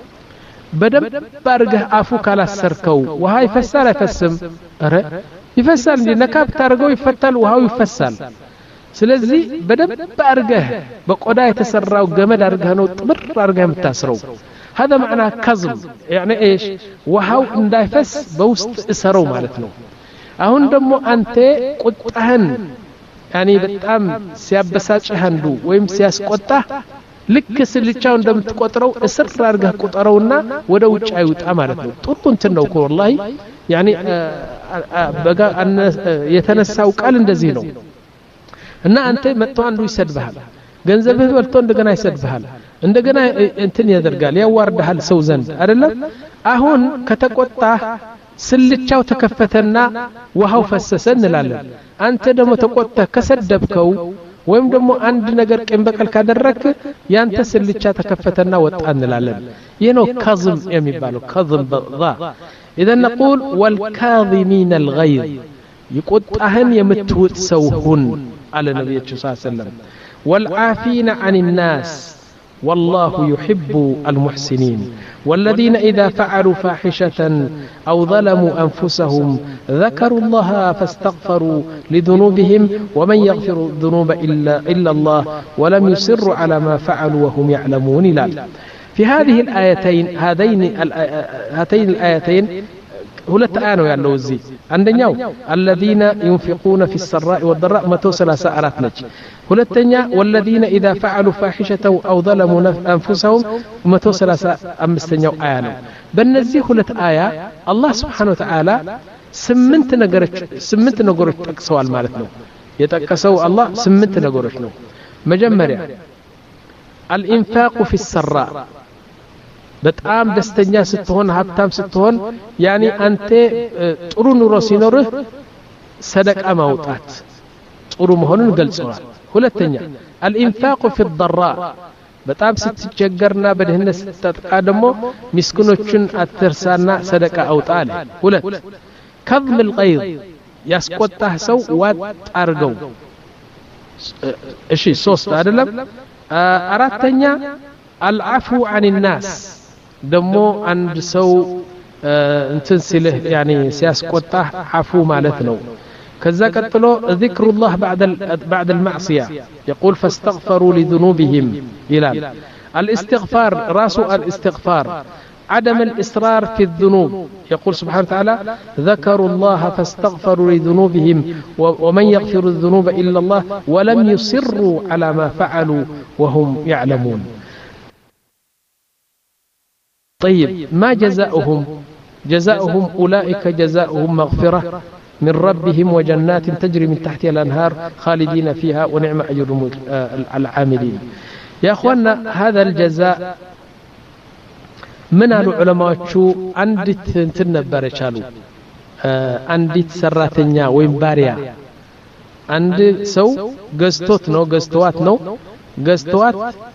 بدم بارجه عفو كلا سركو وهاي فسال يفسم أره يفسال دي نكاب تارجو يفتل وهاو يفسال سلزي بدم بارجه بقودا يتسرى وجمد أرجه نو تمر أرجه متاسرو هذا معناه كظم يعني إيش وهاو اندايفس بوست إسرو مالتنا أهون دمو أنت قطعهن يعني بتأم سياب بساج هندو ويم سياس قطع لك سلتشاو دم تقطرو إسر رارجه قطرونا ودوج عيوت أمارتنا تقولون تنوكو والله يعني بقى أن يتنساو قال اندزينو إن أنت متو عنده يسدبها ገንዘብህ በልቶ እንደገና ይሰድብሃል እንደገና እንትን ያደርጋል ያዋርዳል ሰው ዘንድ አይደለም አሁን ከተቆጣ ስልቻው ተከፈተና ውሃው ፈሰሰ እንላለን አንተ ደግሞ ተቆጣ ከሰደብከው ወይም ደግሞ አንድ ነገር ቀን በቀል ካደረክ ያንተ ስልቻ ተከፈተና ወጣ እንላለን ይሄ ነው ከዝም የሚባለው ከዝም በዛ اذا نقول والكاظمين الغيظ يقطعهن የምትውጥ ሰው ሁን አለ ነብያችን ሰለላሁ ዐለይሂ ወሰለም والعافين عن الناس والله يحب المحسنين والذين إذا فعلوا فاحشة أو ظلموا أنفسهم ذكروا الله فاستغفروا لذنوبهم ومن يغفر الذنوب إلا, إلا الله ولم يصروا على ما فعلوا وهم يعلمون لا في هذه الآيتين هذين هاتين الآيتين ሁለት አያ ነው ያለው እዚህ አንደኛው الذين ينفقون في السراء والضراء مئة وثلاثة አራት ነች ሁለተኛ والذين اذا فعلوا فاحشة او ظلموا انفسهم مئة وثلاثة አምስተኛው አያ ነው በእነዚህ ሁለት አያ አላህ Subhanahu Wa Ta'ala ስምንት ነገሮች ስምንት ነገሮች ጠቅሰዋል ማለት ነው የጠቀሰው አላህ ስምንት ነገሮች ነው መጀመሪያ الانفاق في السراء በጣም ደስተኛ ስትሆን ሀብታም ስትሆን ያኒ አንተ ጥሩ ኑሮ ሲኖርህ ሰደቃ ማውጣት ጥሩ መሆኑን ገልጸዋል ሁለተኛ الانفاق في الضراء በጣም ስትቸገርና በደህነት ስትጠቃ ደግሞ ምስኪኖችን አትርሳና ሰደቃ አውጣ አለ ሁለት كظم الغيظ ያስቆጣህ ሰው ዋጥ አርገው እሺ ሶስት አይደለም አራተኛ العفو عن الناس ደሞ አንድ ሰው እንትን ሲልህ ያኒ ሲያስቆጣህ አፉ ማለት ነው ከዛ ቀጥሎ ذكر الله بعد بعد المعصيه يقول فاستغفروا لذنوبهم ይላል الاستغفار راس الاستغفار عدم الإصرار في الذنوب. يقول سبحانه وتعالى ذكروا الله فاستغفروا لذنوبهم ومن يغفر الذنوب إلا الله ولم يصروا على ما فعلوا وهم يعلمون. طيب ما جزاؤهم؟ جزاؤهم أولئك جزاؤهم مغفرة من ربهم وجنات تجري من تحتها الأنهار خالدين فيها ونعم أجر العاملين. يا أخوانا هذا الجزاء من العلماء شو عندت تنبر شالو عندت سراتنيا وين باريا عند سو قستوت نو قستوات نو قستوات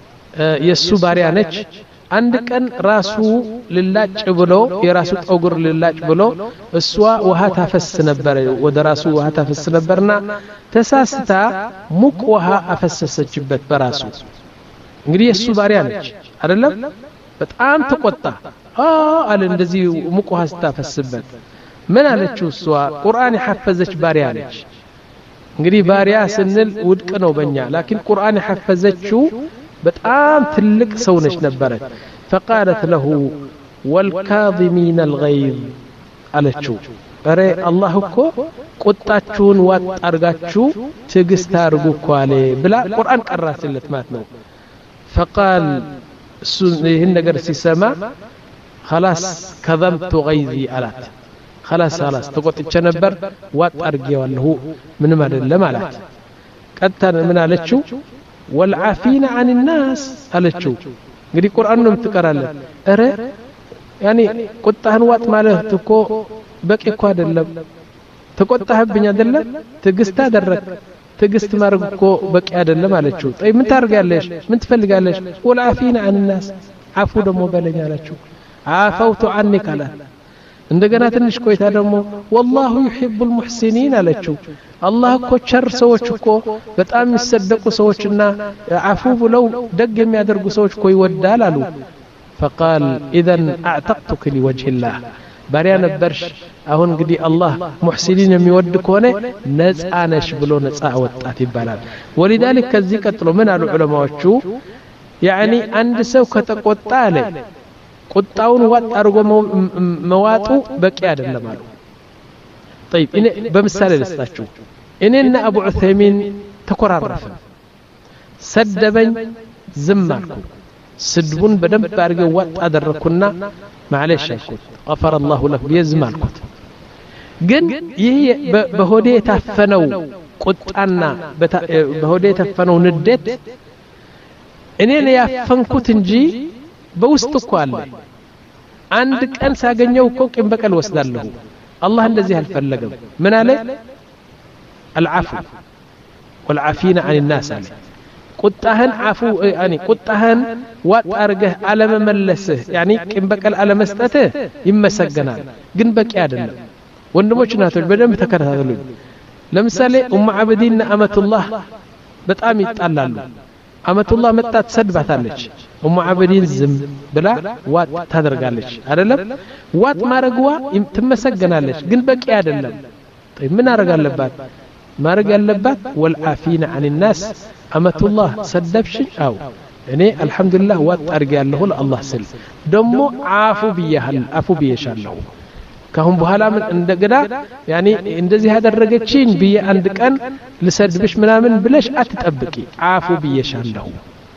يسو باريا نج عندك أن راسو للاج بلو يراسو تأجر للاج بلو السوا وها تفس نبر ودراسو وها تفس نبرنا تساستا مك وها أفسس جبت براسو እንግዲህ የሱ ባሪያ ነች አይደለም በጣም ተቆጣ አ አለ እንደዚህ ሙቅ ውሃ ስታፈስበት ምን አለችው እሷ ቁርአን የሐፈዘች ባሪያ ነች እንግዲህ ባሪያ ስንል ውድቅ ነው በእኛ ላኪን ቁርአን የሐፈዘችው በጣም ትልቅ ሰው ነች ነበረች فقالت له والكاظمين الغيظ አለችው አረ አላህ እኮ ቁጣችሁን ዋጥ አርጋችሁ ትግስት አርጉ እኮ አለ ብላ ቁርአን ቀራችለት ማለት ነው فقال ይህን ነገር ሲሰማ خلاص كظمت غيظي አላት خلاص خلاص ተቆጥቼ ነበር ዋጥ አርጌዋለሁ ምንም አይደለም አላት ቀጥታ ምን አለችው والعافين عن الناس አለችው እንግዲህ ቁርአን ነው የምትቀራለት አረ ያኒ ቁጣህን ዋጥ ማለት እኮ በቂ እኮ አይደለም ተቆጣህብኝ አይደለም ትግስት አደረክ ትግስት ማድረግ እኮ በቂ አይደለም አለችው طيب ምን ታርጋለሽ ምን ትፈልጋለሽ والعافين عن الناس አፉ ደሞ በለኝ አለችው عافوت عنك አላት እንደገና ትንሽ ቆይታ ደሞ والله يحب المحسنين አለችው አላህ እኮ ቸር ሰዎች እኮ በጣም የሚሰደቁ ሰዎችና አፉ ብለው ደግ የሚያደርጉ ሰዎች እኮ ይወዳል አሉ فقال اذا اعتقتك لوجه الله ባሪያ ነበርሽ አሁን እንግዲህ አላህ ሙህሲኒን የሚወድ ከሆነ ነፃ ነሽ ብሎ ነፃ ወጣት ይባላል ولذلك ከዚህ ቀጥሎ ምን አሉ ዑለማዎቹ يعني አንድ ሰው ከተቆጣ አለ ቁጣውን ዋጥ አርጎ መዋጡ በቂ አይደለም አሉ طيب እኔ በምሳሌ ልስጣችሁ እኔና አቡ ዑሰይሚን ተኮራረፈ ሰደበኝ ዝም አልኩ ስድቡን በደንብ አርገው ዋጥ አደረኩና معلش አልኩት غفر الله له يزم አልኩት ግን ይሄ በሆዴ ታፈነው ቁጣና በሆዴ ታፈነው ንዴት እኔ ነው ያፈንኩት እንጂ በውስጥ እኮ አለ አንድ ቀን ሳገኘው እኮ ቂም በቀል ወስዳለሁ አላህ እንደዚህ አልፈለገም ምን አለ العفو والعافين عن الناس አለ ቁጣህን አፉ ያኒ ቁጣህን ዋጥ አርገህ አለመመለስህ ያኒ ቂም በቀል አለመስጠትህ ይመሰገናል ግን በቂ አይደለም ወንድሞች እናቶች በደንብ ተከታተሉኝ ለምሳሌ ኡም አብዲና አመቱላህ በጣም ይጣላሉ አመቱላህ መጣት ሰድባታለች ኡም አብዲን ዝም ብላ ዋጥ ታደርጋለች አይደለም ዋጥ ማረግዋ ትመሰገናለች ግን በቂ አይደለም طيب ምን አረጋለባት ማረግ ያለባት والعافين عن الناس አመቱላህ ሰደብሽ አው እኔ አልহামዱሊላህ ዋጥ አርጋለሁ ለአላህ ስል ደሞ አፉ ቢያህል አፉ ቢየሻለሁ ካሁን በኋላ ምን እንደገና ያኒ እንደዚህ ያደረገችኝ ቢየ አንድ ቀን ልሰድብሽ ምናምን ብለሽ አትጠብቂ አፉ ቢየሻለሁ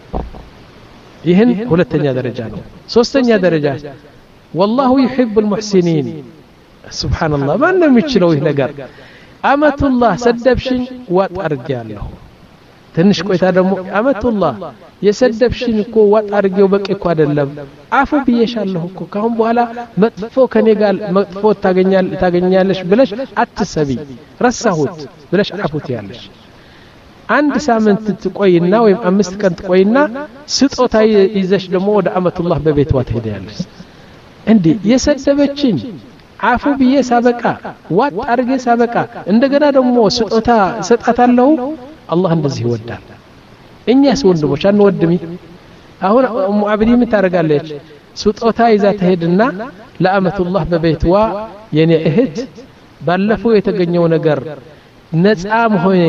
ይህን ሁለተኛ ደረጃ ነው ሶስተኛ ደረጃ والله يحب المحسنين سبحان الله ማን ነው የሚችለው ይህ ነገር አመቱላህ ሰደብሽኝ ዋጥ አርጋለሁ ትንሽ ቆይታ ደግሞ አመቱላህ የሰደብሽኝ እኮ ዋጥ አርጌው በቂ እኮ አይደለም አፉ ቢየሻለሁ እኮ ካሁን በኋላ መጥፎ ከኔ ጋር መጥፎ ታገኛል ታገኛለሽ ብለሽ አትሰቢ ረሳሁት ብለሽ አፉት ያለሽ አንድ ሳምንት ትቆይና ወይም አምስት ቀን ትቆይና ስጦታ ይዘሽ ደግሞ ወደ አመቱላህ በቤቷ ትሄዳለሽ እንዴ የሰደበችኝ አፉ ቢየ ሳበቃ ዋጥ አርጌ ሳበቃ እንደገና ደግሞ ስጦታ ሰጣታለሁ አላህ እንደዚህ ይወዳል እኛስ ወንድሞች አንወድም አሁን ኡም አብዲ ምን ታረጋለች ስጦታ ይዛ ተሄድና ለአመቱላህ በቤቷ የኔ እህት ባለፈው የተገኘው ነገር ነፃ ሆነ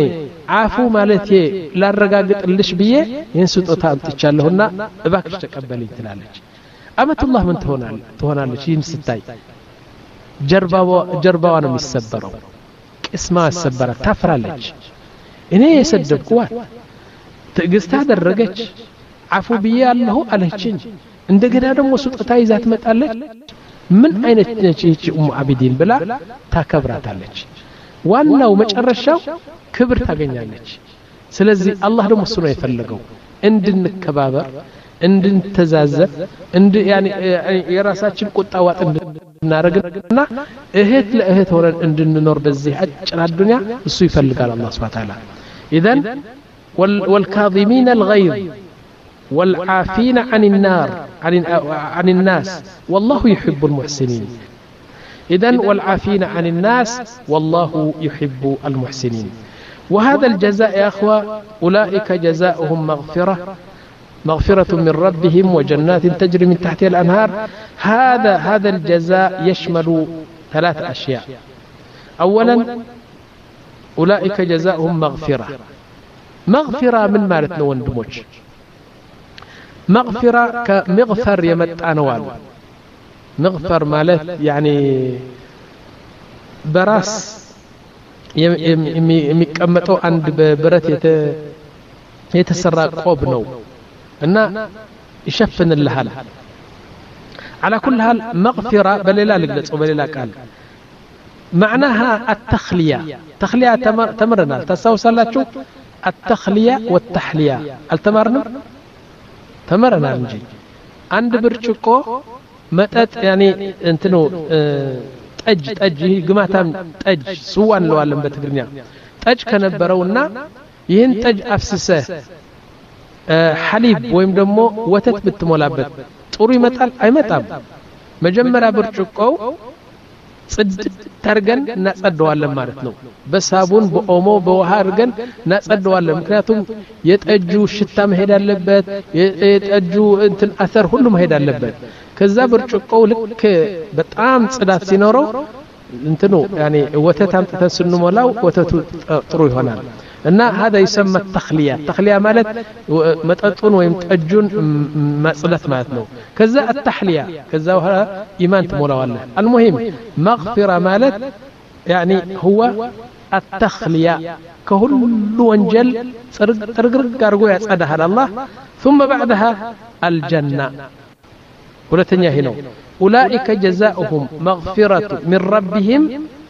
ዓፉ ማለት ላረጋግጥልሽ ብዬ ይህን ስጦታ አምጥቻለሁና እባክሽ ተቀበልኝ ትላለች። አመቱላህ ምን ትሆናለች ትሆናለች ይህን ስታይ ጀርባዋ ጀርባዋ ነው የሚሰበረው፣ ቅስማ ሰበራ ታፍራለች። እኔ የሰደብኳት ትዕግስት አደረገች፣ ዓፉ ብያለሁ አለችኝ፣ እንደገና ደግሞ ስጦታ ይዛ ትመጣለች። ምን አይነት ነች ይህች ኡሙ አቢዲን ብላ ታከብራታለች። ዋናው መጨረሻው ክብር ታገኛለች። ስለዚህ አላህ ደግሞ እሱ ነው የፈለገው እንድንከባበር እንድንተዛዘብ እንድ ያኒ የራሳችን ቁጣ ዋጥ እንድናረግና እህት ለእህት ሆነን እንድንኖር በዚህ አጭር ዱንያ እሱ ይፈልጋል አላህ Subhanahu Wa Ta'ala። إذن والكاظمين الغيظ والعافين عن النار عن عن الناس والله يحب المحسنين. إذن والعافين عن الناس والله يحب المحسنين. وهذا الجزاء يا أخوة أولئك جزاؤهم مغفرة مغفرة من ربهم وجنات تجري من تحتها الأنهار. هذا هذا الجزاء يشمل ثلاث أشياء. أولا أولئك جزاؤهم مغفرة. مغفرة من مالتنا وندموج مغفرة كمغفر يمت أنوال مغفر مالت يعني براس يمكمتو عند برت يتسرى قوب نو أن يشفن اللهال. على كل حال مغفرة بللا لقلت وبللا قال معناها التخلية. تخلية تمر تمرنا تسوسلاتشو التخلية والتحلية التمرنا تمرنا نجي عند برشكو متت يعني انتنو ጠጅ ጠጅ ግማታም ጠጅ ስዋን ለዋለም በትግርኛ ጠጅ ከነበረውና ይህን ጠጅ አፍስሰህ ሐሊብ ወይም ደግሞ ወተት ብትሞላበት ጥሩ ይመጣል አይመጣም? መጀመሪያ ብርጭቆው ጽድት ታርገን እናጸደዋለን ማለት ነው። በሳቡን በኦሞ በውሃ አርገን እናጸደዋለን። ምክንያቱም የጠጁ ሽታ መሄድ አለበት፣ የጠጁ እንትን አሰር ሁሉ መሄድ አለበት። ከዛ ብርጭቆው ልክ በጣም ጽዳት ሲኖረው እንትኑ ያኔ ወተት አምጥተን ስንሞላው ወተቱ ጥሩ ይሆናል። እና هذا يسمى التخلية. التخلية ማለት መጠጡን ወይም ጠጁን ማጽዳት ማለት ነው። ከዛ التحلية ከዛ በኋላ ኢማን ትሞላዋለህ። المهم مغفرة ማለት يعني هو التخلية كل ወንጀል ጥርግርግ አድርጎ ያጸዳሃል አላህ። ثم بعدها الجنة ሁለተኛ ይሄ ነው። أولئك جزاؤهم مغفرة من ربهم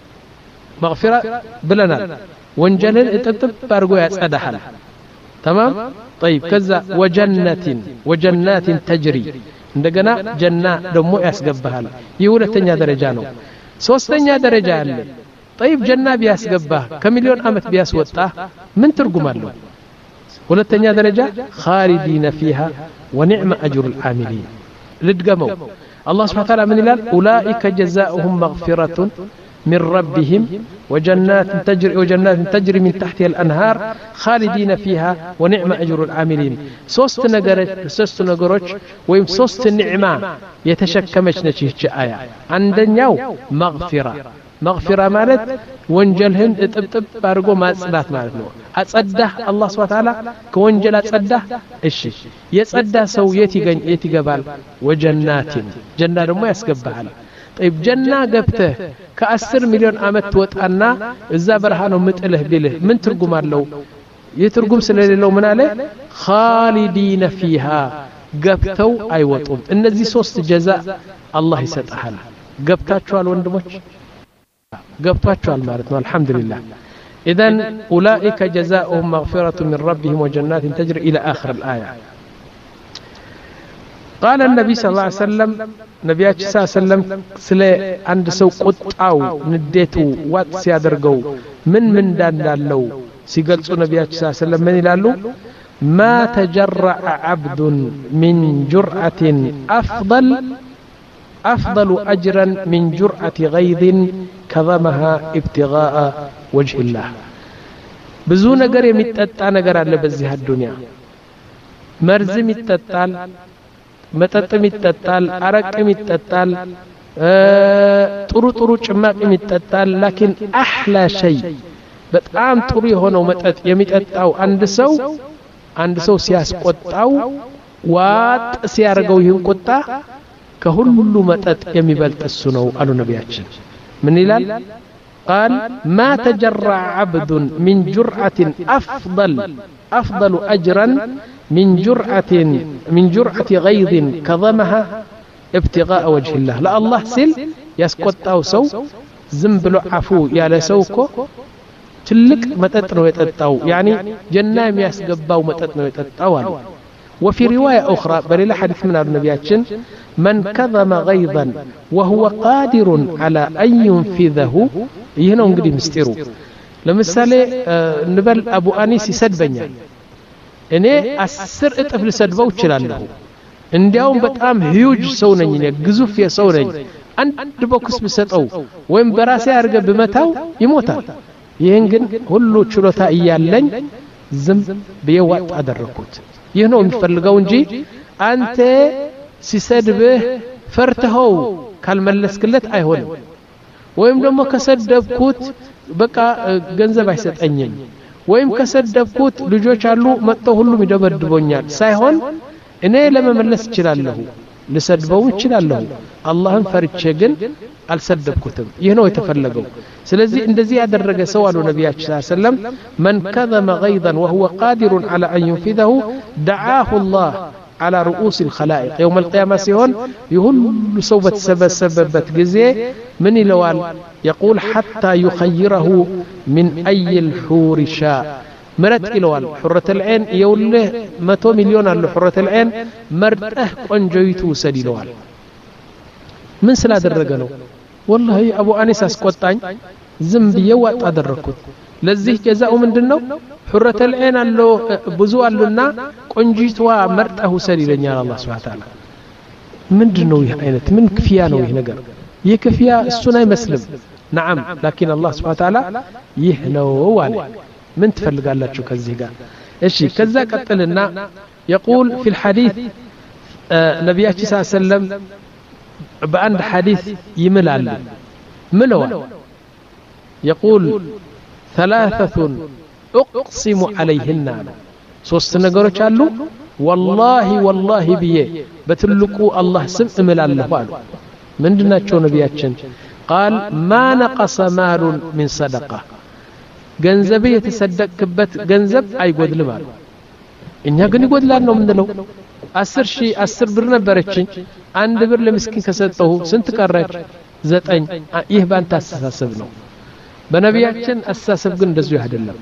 مغفرة بلنا ወንጀልን እጥጥብ አድርጎ ያጸዳሃል። تمام طيب كذا وجنة وجنات تجري እንደገና ጀና ደግሞ ያስገባሃል። ይህ ሁለተኛ ደረጃ ነው። ሶስተኛ ደረጃ አለ። طيب ጀና ቢያስገባህ ከሚሊዮን አመት ቢያስወጣህ ምን ትርጉም አለው? ሁለተኛ ደረጃ خالدين فيها ونعم أجر العاملين. ልድገመው الله سبحانه وتعالى من ይላል أولئك جزاؤهم مغفرة من ربهم وجنات تجري وجنات تجري من تحتها الأنهار خالدين فيها ونعم أجر العاملين. ሶስት ነገሮች ሶስት ነገሮች ወይም ሶስት ኒዕማ የተሸከመች ነች ይህች አያ። አንደኛው መግፊራ መግፊራ ማለት ወንጀልህን እጥብጥብ አድርጎ ማጽዳት ማለት ነው። አጸዳህ አላህ Subhanahu Wa Ta'ala ከወንጀል አጸዳህ። እሺ የጸዳ ሰው የት ይገኝ የት ይገባል? ወጀናቲን ጀና ደግሞ ያስገባሃል። طيب ጀና ገብተህ ከአስር ሚሊዮን አመት ትወጣና እዛ በረሃ ነው ምጥልህ ቢልህ ምን ትርጉም አለው? የትርጉም ስለሌለው ምን አለ? خالدين فيها ገብተው አይወጡም። እነዚህ ሶስት ጀዛ አላህ ይሰጣል። ገብታችኋል ወንድሞች? ገብታችኋል ማለት ነው። አልহামዱሊላህ اذا اولئك جزاؤهم مغفرة من ربهم وجنات تجري الى اخر الايه. قال النبي صلى الله عليه وسلم ነቢያችን ሰለላሁ ዐለይሂ ወሰለም ስለ አንድ ሰው ቁጣው ንዴቱ ዋጥ ሲያደርገው ምን ምን እንዳለው ሲገልጹ ነቢያችን ሰለላሁ ዐለይሂ ወሰለም ምን ይላሉ? ما تجرأ عبد من جرأة أفضل أفضل أجرا من جرأة غيظ كظمها ابتغاء وجه الله. ብዙ ነገር የሚጠጣ ነገር አለ በዚህ አዱንያ። መርዝም ይጠጣል፣ መጠጥም ይጠጣል፣ አረቅም ይጠጣል፣ ጥሩ ጥሩ ጭማቂም ይጠጣል። ላኪን አህላ ሸይ በጣም ጥሩ የሆነው መጠጥ የሚጠጣው አንድ ሰው አንድ ሰው ሲያስቆጣው ዋጥ ሲያርገው ይህን ቁጣ ከሁሉ መጠጥ የሚበልጥ እሱ ነው አሉ ነቢያችን ምን ይላል قال ما تجرع عبد من جرعة أفضل أفضل أجرا من جرعة من جرعة غيظ كظمها ابتغاء وجه الله لا الله سل يسقط أو سو زنبلو عفو يا لسوكو تلك متت ነው የጠጣው يعني جنة የሚያስገባው መጠጥ ነው የጠጣው አሉ وفي رواية أخرى بل لا حديث من النبياتين من كظم غيظا وهو قادر على أن ينفذه هنا እንግዲህ ምስጢሩ ለምሳሌ ንበል አቡ አኒስ ይሰድበኛል እኔ አስር እጥፍ ልሰድበው እችላለሁ እንዲያውም በጣም ሂዩጅ ሰው ነኝ እኔ ግዙፍ የሰው ነኝ አንድ ቦክስ ብሰጠው ወይም በራሴ አርገ በመታው ይሞታል ይሄን ግን ሁሉ ችሎታ እያለኝ ዝም በየዋጥ አደረኩት ይህ ነው የሚፈልገው እንጂ አንተ ሲሰድብህ ፈርተኸው ካልመለስክለት አይሆንም ወይም ደግሞ ከሰደብኩት በቃ ገንዘብ አይሰጠኝም ወይም ከሰደብኩት ልጆች አሉ መጥተው ሁሉም ይደበድቦኛል ሳይሆን እኔ ለመመለስ እችላለሁ ልሰድበው እችላለሁ አላህን ፈርቼ ግን አልሰደብኩትም ይህ ነው የተፈለገው ስለዚህ እንደዚህ ያደረገ ሰው አሉ ነብያችን ሰለላሁ ዐለይሂ ወሰለም من كظم غيظا وهو قادر على أن ينفذه دعاه الله على رؤوس الخلائق يوم القيامة سيهون يهل صوبة سبب سببت جزء من الوال يقول حتى يخيره من أي الحور شاء مرت الوال حرة العين يوله مئة مليون على حرة العين مرته قنجيته سدي الوال من سلاد الرجل والله أبو أنيس أسقطان زنبي وقت أدركت لذي جزاء من دنو حرة العين اللو بزو اللنا قنجيتوا مرته سدي لنيا الله سبحانه وتعالى من دنو يحينت من كفيانو ينقر يكفيا السنة مسلم نعم لكن الله سبحانه وتعالى يهنو والي من تفلق الله شو كذا إيشي كذا قتلنا يقول في الحديث آه نبياتي صلى الله عليه وسلم بعند حديث يملال ملوا يقول ثلاثة أقسم عليهن ሶስት ነገሮች አሉ والله والله بيه በትልቁ አላህ ስም እምላለሁ አሉ ምንድናቸው ነብያችን قال ما نقص مال من صدقه ገንዘብ የተሰደቅበት ገንዘብ አይጎድልም አሉ እኛ ግን ይጎድላል ነው ምንለው አስር ሺህ አስር ብር ነበረችኝ አንድ ብር ለምስኪን ከሰጠው ስንት ቀረች ዘጠኝ ይህ ባንተ አስተሳሰብ ነው በነብያችን አስተሳሰብ ግን እንደዚህ አይደለም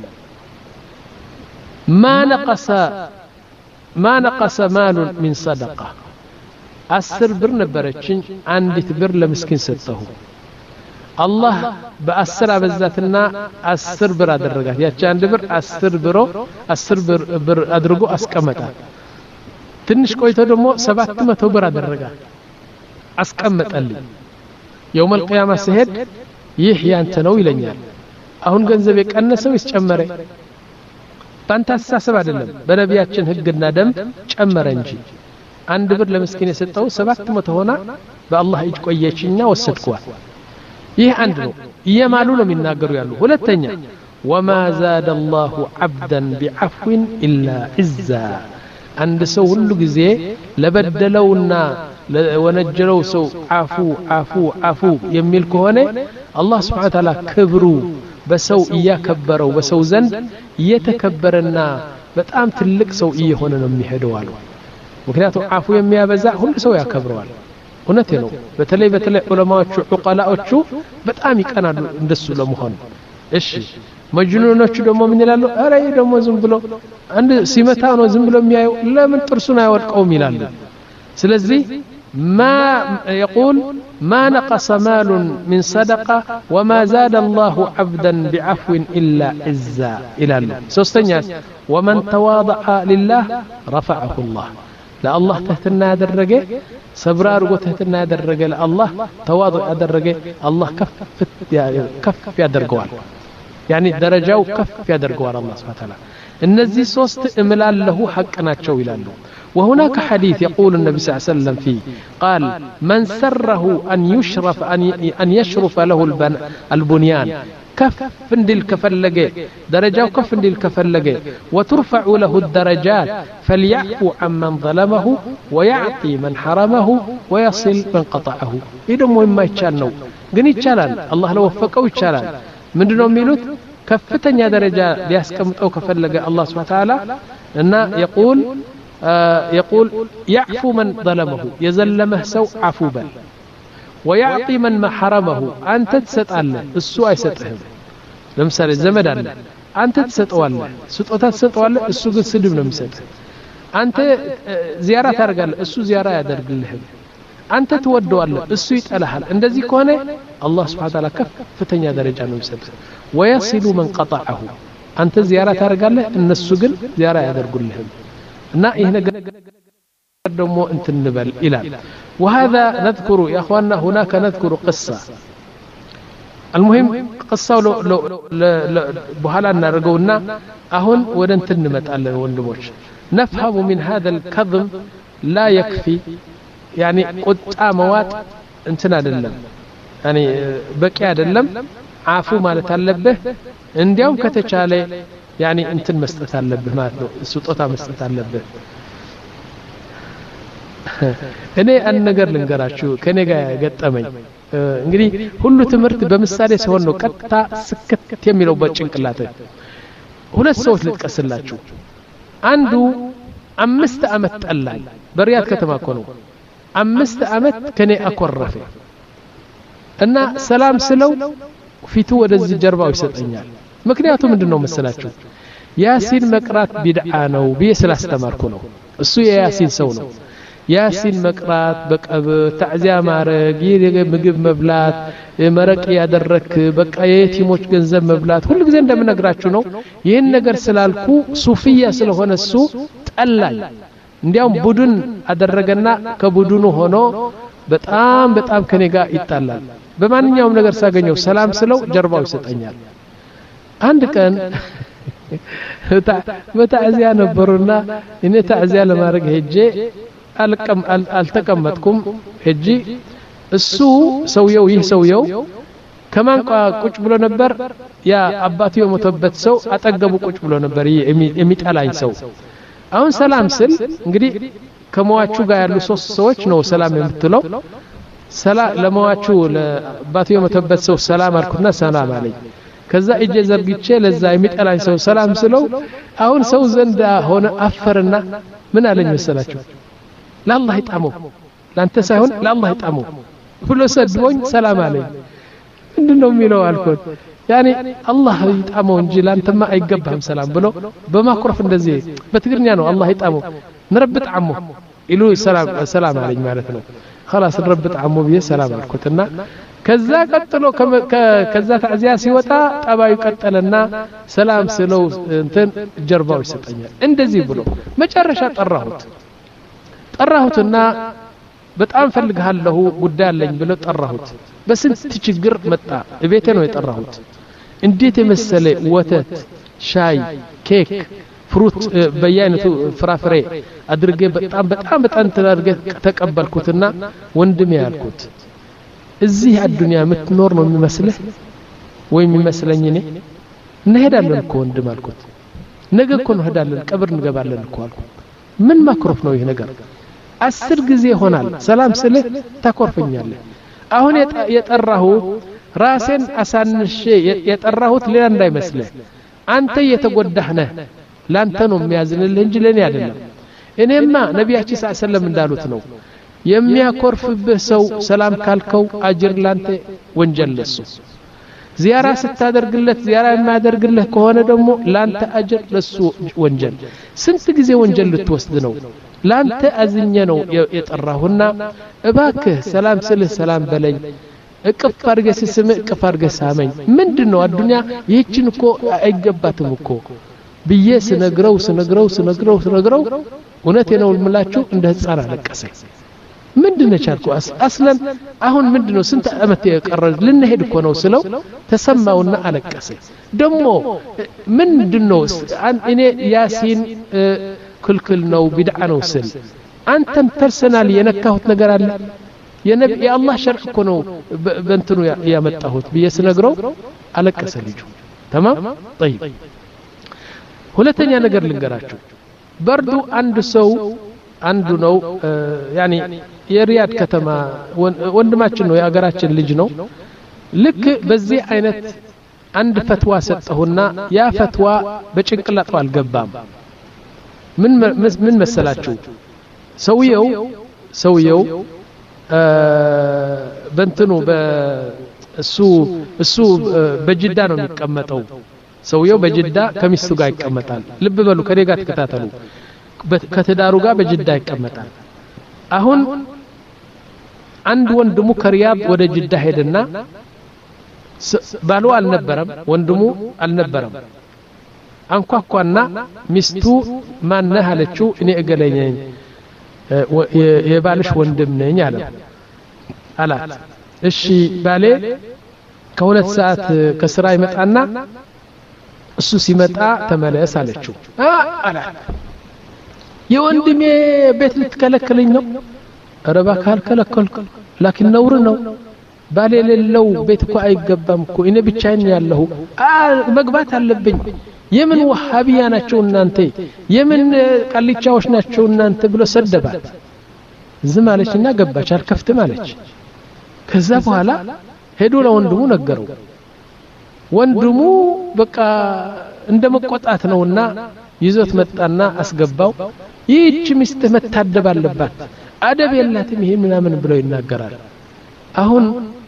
ما نقص ما نقص مال من صدقه አስር ብር ነበረችኝ አንዲት ብር ለምስኪን ሰጠው الله በአስር አበዛትና አስር ብር አደረጋት ያቺ አንድ ብር አስር ብሮ አስር ብር ብር አድርጎ አስቀመጣት ትንሽ ቆይቶ ደግሞ ሰባት መቶ ብር አደረጋት አስቀመጠልኝ يوم القيامه ሲሄድ ይህ ያንተ ነው ይለኛል አሁን ገንዘብ የቀነሰው ይጨመረ ባንተ አስተሳሰብ አይደለም በነቢያችን ህግና ደንብ ጨመረ እንጂ አንድ ብር ለምስኪን የሰጠው ሰባት መቶ ሆና በአላህ እጅ ቆየችና ወሰድኳት ይህ አንድ ነው እየማሉ ነው የሚናገሩ ያሉ ሁለተኛ وما زاد الله عبدا بعفو الا عزا አንድ ሰው ሁሉ ጊዜ ለበደለውና ወነጀለው ሰው አፉ አፉ አፉ የሚል ከሆነ አላህ Subhanahu Wa Ta'ala ክብሩ በሰው እያከበረው በሰው ዘንድ እየተከበረና በጣም ትልቅ ሰው እየሆነ ነው የሚሄደው አሉ ምክንያቱም አፉ የሚያበዛ ሁሉ ሰው ያከብረዋል እውነቴ ነው በተለይ በተለይ ዑለማዎቹ ዑቀላዎቹ በጣም ይቀናሉ እንደሱ ለመሆን እሺ መጅኑኖቹ ደግሞ ምን ይላሉ አረ ይሄ ደግሞ ዝም ብሎ አንድ ሲመታ ነው ዝም ብሎ የሚያየው ለምን ጥርሱን አይወድቀውም ይላሉ ስለዚህ ما يقول ما نقص مال من صدقه وما زاد الله عبدا بعفو الا عزا الى الله ثانيا ومن تواضع لله رفعه الله لا الله تهتنا ያደረገ صبر አድርጎ ተህትና ያደረገ ለአላህ ተዋضع ያደረገ አላህ ከፍ ከፍ ያደርገዋል يعني درجاው ከፍ ያደርገዋል አላህ Subhanahu Wa Ta'ala እነዚህ ሶስት እምላልሁ ሐቅ ናቸው ይላሉ وهناك حديث يقول النبي صلى الله عليه وسلم فيه قال من سره أن يشرف أن أن يشرف له البنيان كف اندل كفلجه درجاو كف اندل كفلجه وترفع له الدرجات فليعفو عمن ظلمه ويعطي من حرمه ويصل من قطعه إذا مهم ما يتشالنو ግን ይቻላል አላህ ለወፈቀው ይቻላል ምንድነው የሚሉት ከፍተኛ ደረጃ ሊያስቀምጠው ከፈለገ አላህ Subhanahu Wa Ta'ala እና يقول يقول يعفو من ظلمه يزلمه سو عفو بل ويعطي من ما حرمه أنت تسطاله እሱ አይሰጥህም ለምሳሌ ዘመድ አለ አንተ ትሰጠዋለህ ስጦታ ትሰጠዋለህ እሱ ግን ስድብ ነው የሚሰጥህ አንተ ዚያራ ታደርጋለህ እሱ ዚያራ ያደርግልህ አንተ ትወደዋለህ እሱ ይጠላሃል እንደዚህ ከሆነ አላህ Subhanahu Wa Ta'ala ከፍተኛ ደረጃ ነው የሚሰጥህ ويصل من قطعه አንተ ዚያራ ታደርጋለህ እነሱ ግን ዚያራ ያደርጉልህም እና ይሄ ነገር ደግሞ እንትንበል ይላል وهذا نذكر يا اخواننا هناك نذكر قصه المهم قصه لو لو በኋላ እናደርገውና አሁን ወደ እንትን እንመጣለን ወንድሞች نفهم من هذا الكظم لا يكفي يعني ቁጣ መዋጥ እንትን አይደለም يعني በቂ አይደለም አፉ ማለት አለብህ እንዲያው ከተቻለ يعني እንትን መስጠት አለብህ ማለት ነው ስጦታ መስጠት አለብህ እኔ አንድ ነገር ልንገራችሁ ከኔ ጋር ገጠመኝ እንግዲህ ሁሉ ትምህርት በምሳሌ ሲሆን ነው ቀጥታ ስከት የሚለው በጭንቅላቴ ሁለት ሰዎች ልጥቀስላችሁ አንዱ አምስት አመት ጠላኝ በሪያድ ከተማ እኮ ነው አምስት አመት ከኔ አኮረፈ እና ሰላም ስለው ፊቱ ወደዚህ ጀርባው ይሰጠኛል ምክንያቱ ምንድነው መሰላችሁ ያሲን መቅራት ቢድዓ ነው ብዬ ስላስተማርኩ ነው እሱ የያሲን ሰው ነው ያሲን መቅራት በቀብር ተዕዚያ ማረግ ምግብ መብላት መረቅ ያደረክ በቃ የቲሞች ገንዘብ መብላት ሁሉ ጊዜ እንደምነግራችሁ ነው ይሄን ነገር ስላልኩ ሱፊያ ስለሆነ እሱ ጠላኝ እንዲያውም ቡድን አደረገና ከቡድኑ ሆኖ በጣም በጣም ከኔ ጋር ይጣላል በማንኛውም ነገር ሳገኘው ሰላም ስለው ጀርባው ይሰጠኛል አንድ ቀን በተዕዚያ ነበርና እኔ ተዕዚያ ለማድረግ ሄጄ አልቀም አልተቀመጥኩም ሄጂ እሱ ሰውየው ይህ ሰውየው ከማን ቁጭ ብሎ ነበር ያ አባቱ የሞተበት ሰው አጠገቡ ቁጭ ብሎ ነበር የሚጣላኝ ሰው አሁን ሰላም ስል እንግዲህ ከመዋቹ ጋር ያሉ ሶስት ሰዎች ነው ሰላም የምትለው ሰላም ለመዋቹ ለአባቱ የሞተበት ሰው ሰላም አልኩና ሰላም አለኝ ከዛ እጄ ዘርግቼ ለዛ የሚጣላኝ ሰው ሰላም ስለው አሁን ሰው ዘንድ ሆነ አፈርና ምን አለኝ መሰላችሁ ለአላህ ይጣመው ላንተ ሳይሆን ለአላህ ይጣመው ብሎ ሰድቦኝ ሰላም አለኝ ምንድነው የሚለው አልኩት ያኒ አላህ ይጣመው እንጂ ላንተማ አይገባም ሰላም ብሎ በማኩረፍ እንደዚህ በትግርኛ ነው አላህ ይጣመው ነረብጥ አሙ ኢሉ ሰላም ሰላም አለኝ ማለት ነው خلاص ነረብጥ አሙ ብዬ ሰላም አልኩትና ከዛ ቀጥሎ ከዛ ተዕዚያ ሲወጣ ጠባዩ ቀጠለና ሰላም ስለው እንትን ጀርባው ይሰጠኛል እንደዚህ ብሎ መጨረሻ ጠራሁት ጠራሁትና በጣም ፈልግሃለሁ ጉዳይ አለኝ ብሎ ጠራሁት በስንት ችግር መጣ እቤቴ ነው የጠራሁት እንዴት የመሰለ ወተት ሻይ ኬክ ፍሩት በየአይነቱ ፍራፍሬ አድርጌ በጣም በጣም በጣም ተደርገ ተቀበልኩትና ወንድሜ ያልኩት እዚህ አዱንያ የምትኖር ነው የሚመስልህ ወይ የሚመስለኝ እኔ እንሄዳለን እኮ ወንድም አልኩት ነገ እኮ እንሄዳለን ቀብር እንገባለን እኮ አልኩት ምን ማክሮፍ ነው ይሄ ነገር አስር ጊዜ ይሆናል ሰላም ስልህ ታኮርፈኛለህ አሁን የጠራሁ ራሴን አሳንሼ የጠራሁት ሌላ እንዳይመስልህ አንተ የተጎዳህ ነህ ላንተ ነው የሚያዝንልህ እንጂ ለኔ አይደለም እኔማ ነብያችን ሰለላሁ ዐለይሂ ወሰለም እንዳሉት ነው የሚያኮርፍብህ ሰው ሰላም ካልከው አጅር ላንተ ወንጀል ለሱ ዚያራ ስታደርግለት ዚያራ የማያደርግልህ ከሆነ ደግሞ ላንተ አጅር ለሱ ወንጀል ስንት ጊዜ ወንጀል ልትወስድ ነው ላንተ አዝኘ ነው የጠራሁና እባክህ ሰላም ስልህ ሰላም በለኝ እቅፍ አድርገህ ስስምህ እቅፍ አድርገህ ሳመኝ ምንድነው አዱንያ ይህችን እኮ አይገባትም እኮ ብዬ ስነግረው ስነግረው ስነግረው ስነግረው እውነቴ ነው ልምላችሁ እንደ ህፃን አለቀሰኝ ምንድነው ቻልኩ አስለን አሁን ምንድነው ስንት አመት የቀረን ልንሄድ እኮ ነው ስለው ተሰማውና አለቀሰ ደሞ ምንድነው እኔ ያሲን ክልክል ነው ቢድዓ ነው ስል አንተም ፐርሰናል የነካሁት ነገር አለ የነብይ የአላህ ሸርዕ እኮ ነው በእንትኑ ያመጣሁት በየስነግረው አለቀሰ ልጁ تمام طيب ሁለተኛ ነገር ልንገራችሁ በርዱ አንድ ሰው አንዱ ነው ያኒ የሪያድ ከተማ ወንድማችን ነው የአገራችን ልጅ ነው ልክ በዚህ አይነት አንድ ፈትዋ ሰጠሁና ያ ፈትዋ በጭንቅላቱ አልገባም ምን ምን መሰላችሁ ሰውየው ሰውየው በእንትኑ በእሱ እሱ በጅዳ ነው የሚቀመጠው ሰውየው በጅዳ ከሚስቱ ጋር ይቀመጣል ልብ በሉ ከኔ ጋር ተከታተሉ ከትዳሩ ጋር በጅዳ ይቀመጣል አሁን አንድ ወንድሙ ከሪያድ ወደ ጅዳ ሄደና ባሉ አልነበረም ወንድሙ አልነበረም አንኳኳና ሚስቱ ማን ነህ አለችው እኔ እገለኝ ነኝ የባልሽ ወንድም ነኝ አለ አላት እሺ ባሌ ከሁለት ሰዓት ከስራ ይመጣና እሱ ሲመጣ ተመለስ አለችው አላት የወንድሜ ቤት ልትከለክለኝ ነው አረባ ካልከለከልኩ ላኪን ነውር ነው ባሌ ለለው ቤት እኮ አይገባም እኮ እኔ ብቻዬን ያለሁ መግባት አለብኝ የምን ወሃቢያ ናቸው እናንተ የምን ቀልቻዎች ናቸው እናንተ ብሎ ሰደባት ዝም አለችና ገባች አልከፍትም አለች ከዛ በኋላ ሄዶ ለወንድሙ ነገረው ወንድሙ በቃ እንደመቆጣት ነውና ይዞት መጣና አስገባው ይህች ሚስት መታደብ አለባት አደብ የላትም ይሄ ምናምን ብሎ ይናገራል አሁን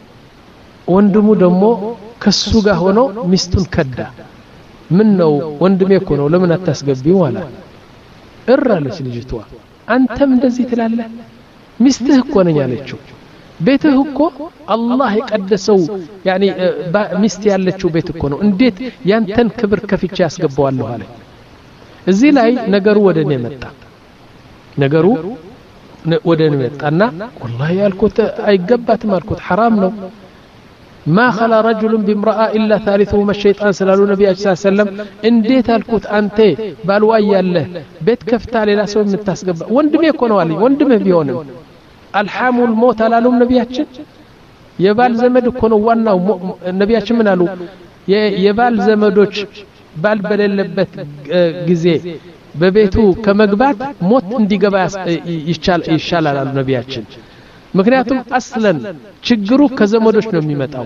ወንድሙ ደግሞ ከሱ ጋር ሆኖ ሚስቱን ከዳ ምን ነው ወንድሜ እኮ ነው ለምን አታስገቢው አለ እራለች ልጅቷ አንተም እንደዚህ ትላለህ ሚስትህ እኮ ነኝ አለችው ቤትህ እኮ አላህ የቀደሰው ያኒ ሚስት ያለችው ቤት እኮ ነው እንዴት ያንተን ክብር ከፍቼ ያስገባዋለሁ አለ እዚህ ላይ ነገሩ ወደኔ መጣ ነገሩ ወደኔ መጣና والله ያልኩት አይገባትም አልኩት حرام ነው ما خلا رجل بامرأة إلا ثالثهما الشيطان سلالو نبي صلى الله عليه وسلم انديت الكوت أنت بالواي ياله بيت كفتا للا سوى من التاسقب وندمي يكون والي وندمي بيونم الحام الموت لالو نبي يتشن يبال زمد يكون وانا النبي يتشن من قالوا يبال زمدوش بال بللبت جزي ببيتو كمقبات موت اندي قبا يشال يشال على النبي يتشن ምክንያቱም አስለን ችግሩ ከዘመዶች ነው የሚመጣው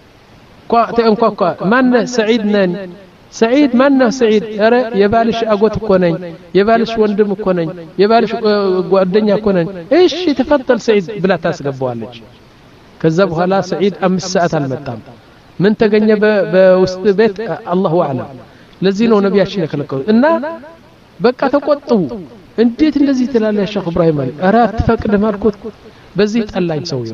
ቋ እንኳ ማን ሰዒድ ነን ሰዒድ ማን ነው ሰዒድ አረ የባልሽ አጎት እኮ ነኝ የባልሽ ወንድም እኮ ነኝ የባልሽ ጓደኛ እኮ ነኝ እሺ ተፈضل ሰዒድ ብላ ታስገባዋለች ከዛ በኋላ ሰዒድ አምስት ሰዓት አልመጣም ምን ተገኘ በውስጥ ቤት አላሁ አዕለም ለዚህ ነው ነብያችን የከለከሉት እና በቃ ተቆጡ እንዴት እንደዚህ ትላለህ ሼክ ኢብራሂም አለ አረ አትፈቅድም አልኩት በዚህ ጠላኝ ሰውየው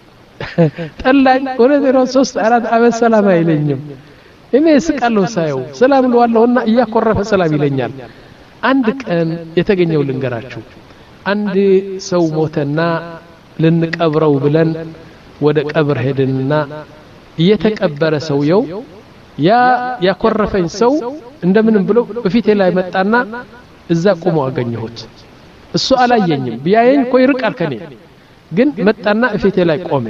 ጠላኝ ወደ ነው ሶስት አራት አመት ሰላም አይለኝም እኔ ስቃለው ሳየው ሰላም ለዋለውና እያኮረፈ ሰላም ይለኛል አንድ ቀን የተገኘው ልንገራችሁ አንድ ሰው ሞተና ልንቀብረው ብለን ወደ ቀብር ሄድንና እየተቀበረ ሰውየው ያ ያኮረፈኝ ሰው እንደምንም ብሎ በፊቴ ላይ መጣና እዛ ቆሞ አገኘሁት እሱ አላየኝም ቢያየኝ ኮይ ርቃል ከኔ ግን መጣና እፊቴ ላይ ቆመ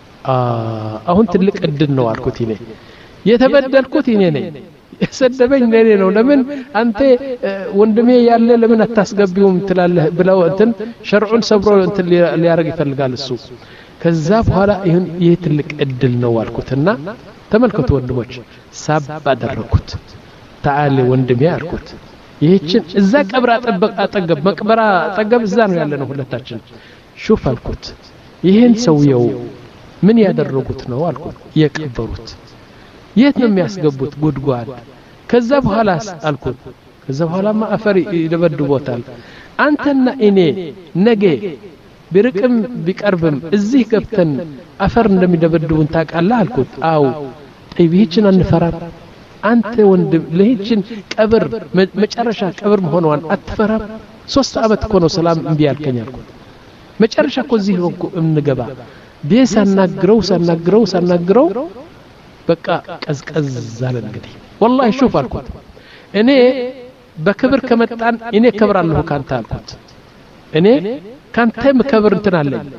አሁን ትልቅ እድል ነው አልኩት እኔ የተበደልኩት እኔ ነኝ የሰደበኝ ለኔ ነው ለምን አንተ ወንድሜ ያለ ለምን አታስገቢውም ትላለህ ብለው እንትን ሸርዑን ሰብሮ እንትን ሊያረግ ይፈልጋል እሱ ከዛ በኋላ ይሄን ይሄ ትልቅ እድል ነው አልኩትና ተመልከቱ ወንድሞች ሳብ አደረኩት تعال ወንድሜ አልኩት ይሄችን እዛ ቀብራ ጠበቅ አጠገብ መቅበራ አጠገብ እዛ ነው ያለነው ሁለታችን ሹፍ አልኩት ይሄን ሰውየው ምን ያደረጉት ነው አልኩት የቀበሩት የት ነው የሚያስገቡት ጉድጓድ ከዛ በኋላስ አልኩት ከዛ በኋላማ አፈር ይደበድቦታል አንተና እኔ ነገ ቢርቅም ቢቀርብም እዚህ ገብተን አፈር እንደሚደበድቡን ታውቃለህ አልኩት አው طيب ይህችን አንፈራም አንተ ወንድም ለይችን ቀብር መጨረሻ ቀብር መሆኗን አትፈራም ሶስት አመት እኮ ነው ሰላም እንቢ ያልከኝ አልኩት መጨረሻ እኮ እዚህ ነው እንገባ ቢስ አናግረው ሳናግረው ሳናግረው በቃ ቀዝቀዝ አለ እንግዲህ والله شوف አልኩት እኔ በክብር ከመጣን እኔ ከብራለሁ ካንተ አልኩት እኔ ካንተ መከብር እንትን አለኝ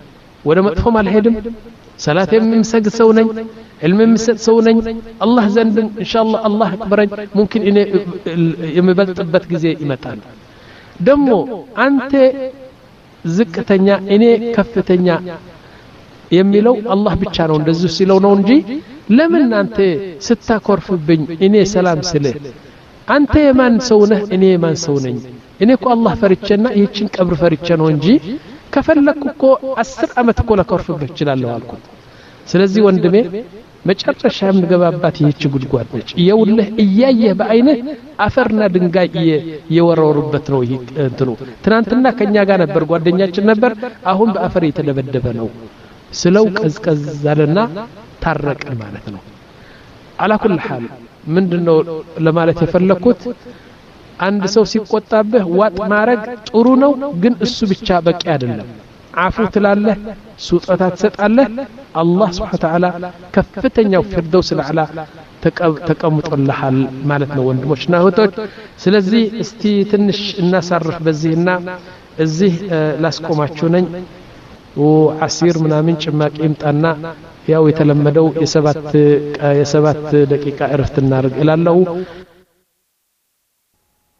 ወደ መጥፎም አልሄድም ሰላት የምሰግድ ሰው ነኝ علم የምሰጥ ሰው ነኝ አላህ ዘንድ ኢንሻአላህ አላህ አክበረኝ ሙምኪን እኔ የምበልጥበት ጊዜ ይመጣል ደሞ አንተ ዝቅተኛ እኔ ከፍተኛ የሚለው አላህ ብቻ ነው እንደዚህ ሲለው ነው እንጂ ለምን አንተ ስታኮርፍብኝ እኔ ሰላም ስልህ አንተ የማን ሰው ነህ እኔ የማን ሰው ነኝ እኔ እኮ አላህ ፈርቼና ይህችን ቀብር ፈርቼ ነው እንጂ ከፈለኩ እኮ አስር አመት እኮ ለኮርፍብህ ይችላል አልኩት ስለዚህ ወንድሜ መጨረሻ የምገባባት ይህች ጉድጓድ ነች ይውልህ እያየህ በአይንህ አፈርና ድንጋይ የወረወሩበት ነው ይሄ እንትኑ ትናንትና ከኛ ጋር ነበር ጓደኛችን ነበር አሁን በአፈር የተደበደበ ነው ስለው ቀዝቀዝ አለና ታረቀን ማለት ነው على كل حال ምንድነው ለማለት የፈለኩት አንድ ሰው ሲቆጣብህ ዋጥ ማረግ ጥሩ ነው ግን እሱ ብቻ በቂ አይደለም አፉ ትላለህ ሱጣታ ትሰጣለህ አላህ Subhanahu Wa Ta'ala ከፍተኛው ፍርደውስ ለዓላ ተቀምጦልሃል ማለት ነው ወንድሞችና እህቶች ስለዚህ እስቲ ትንሽ እናሳርፍ በዚህና እዚህ ላስቆማችሁ ነኝ ወአሲር ምናምን ጭማቂ ይምጣና ያው የተለመደው የሰባት የሰባት ደቂቃ እረፍት እናርግ እላለሁ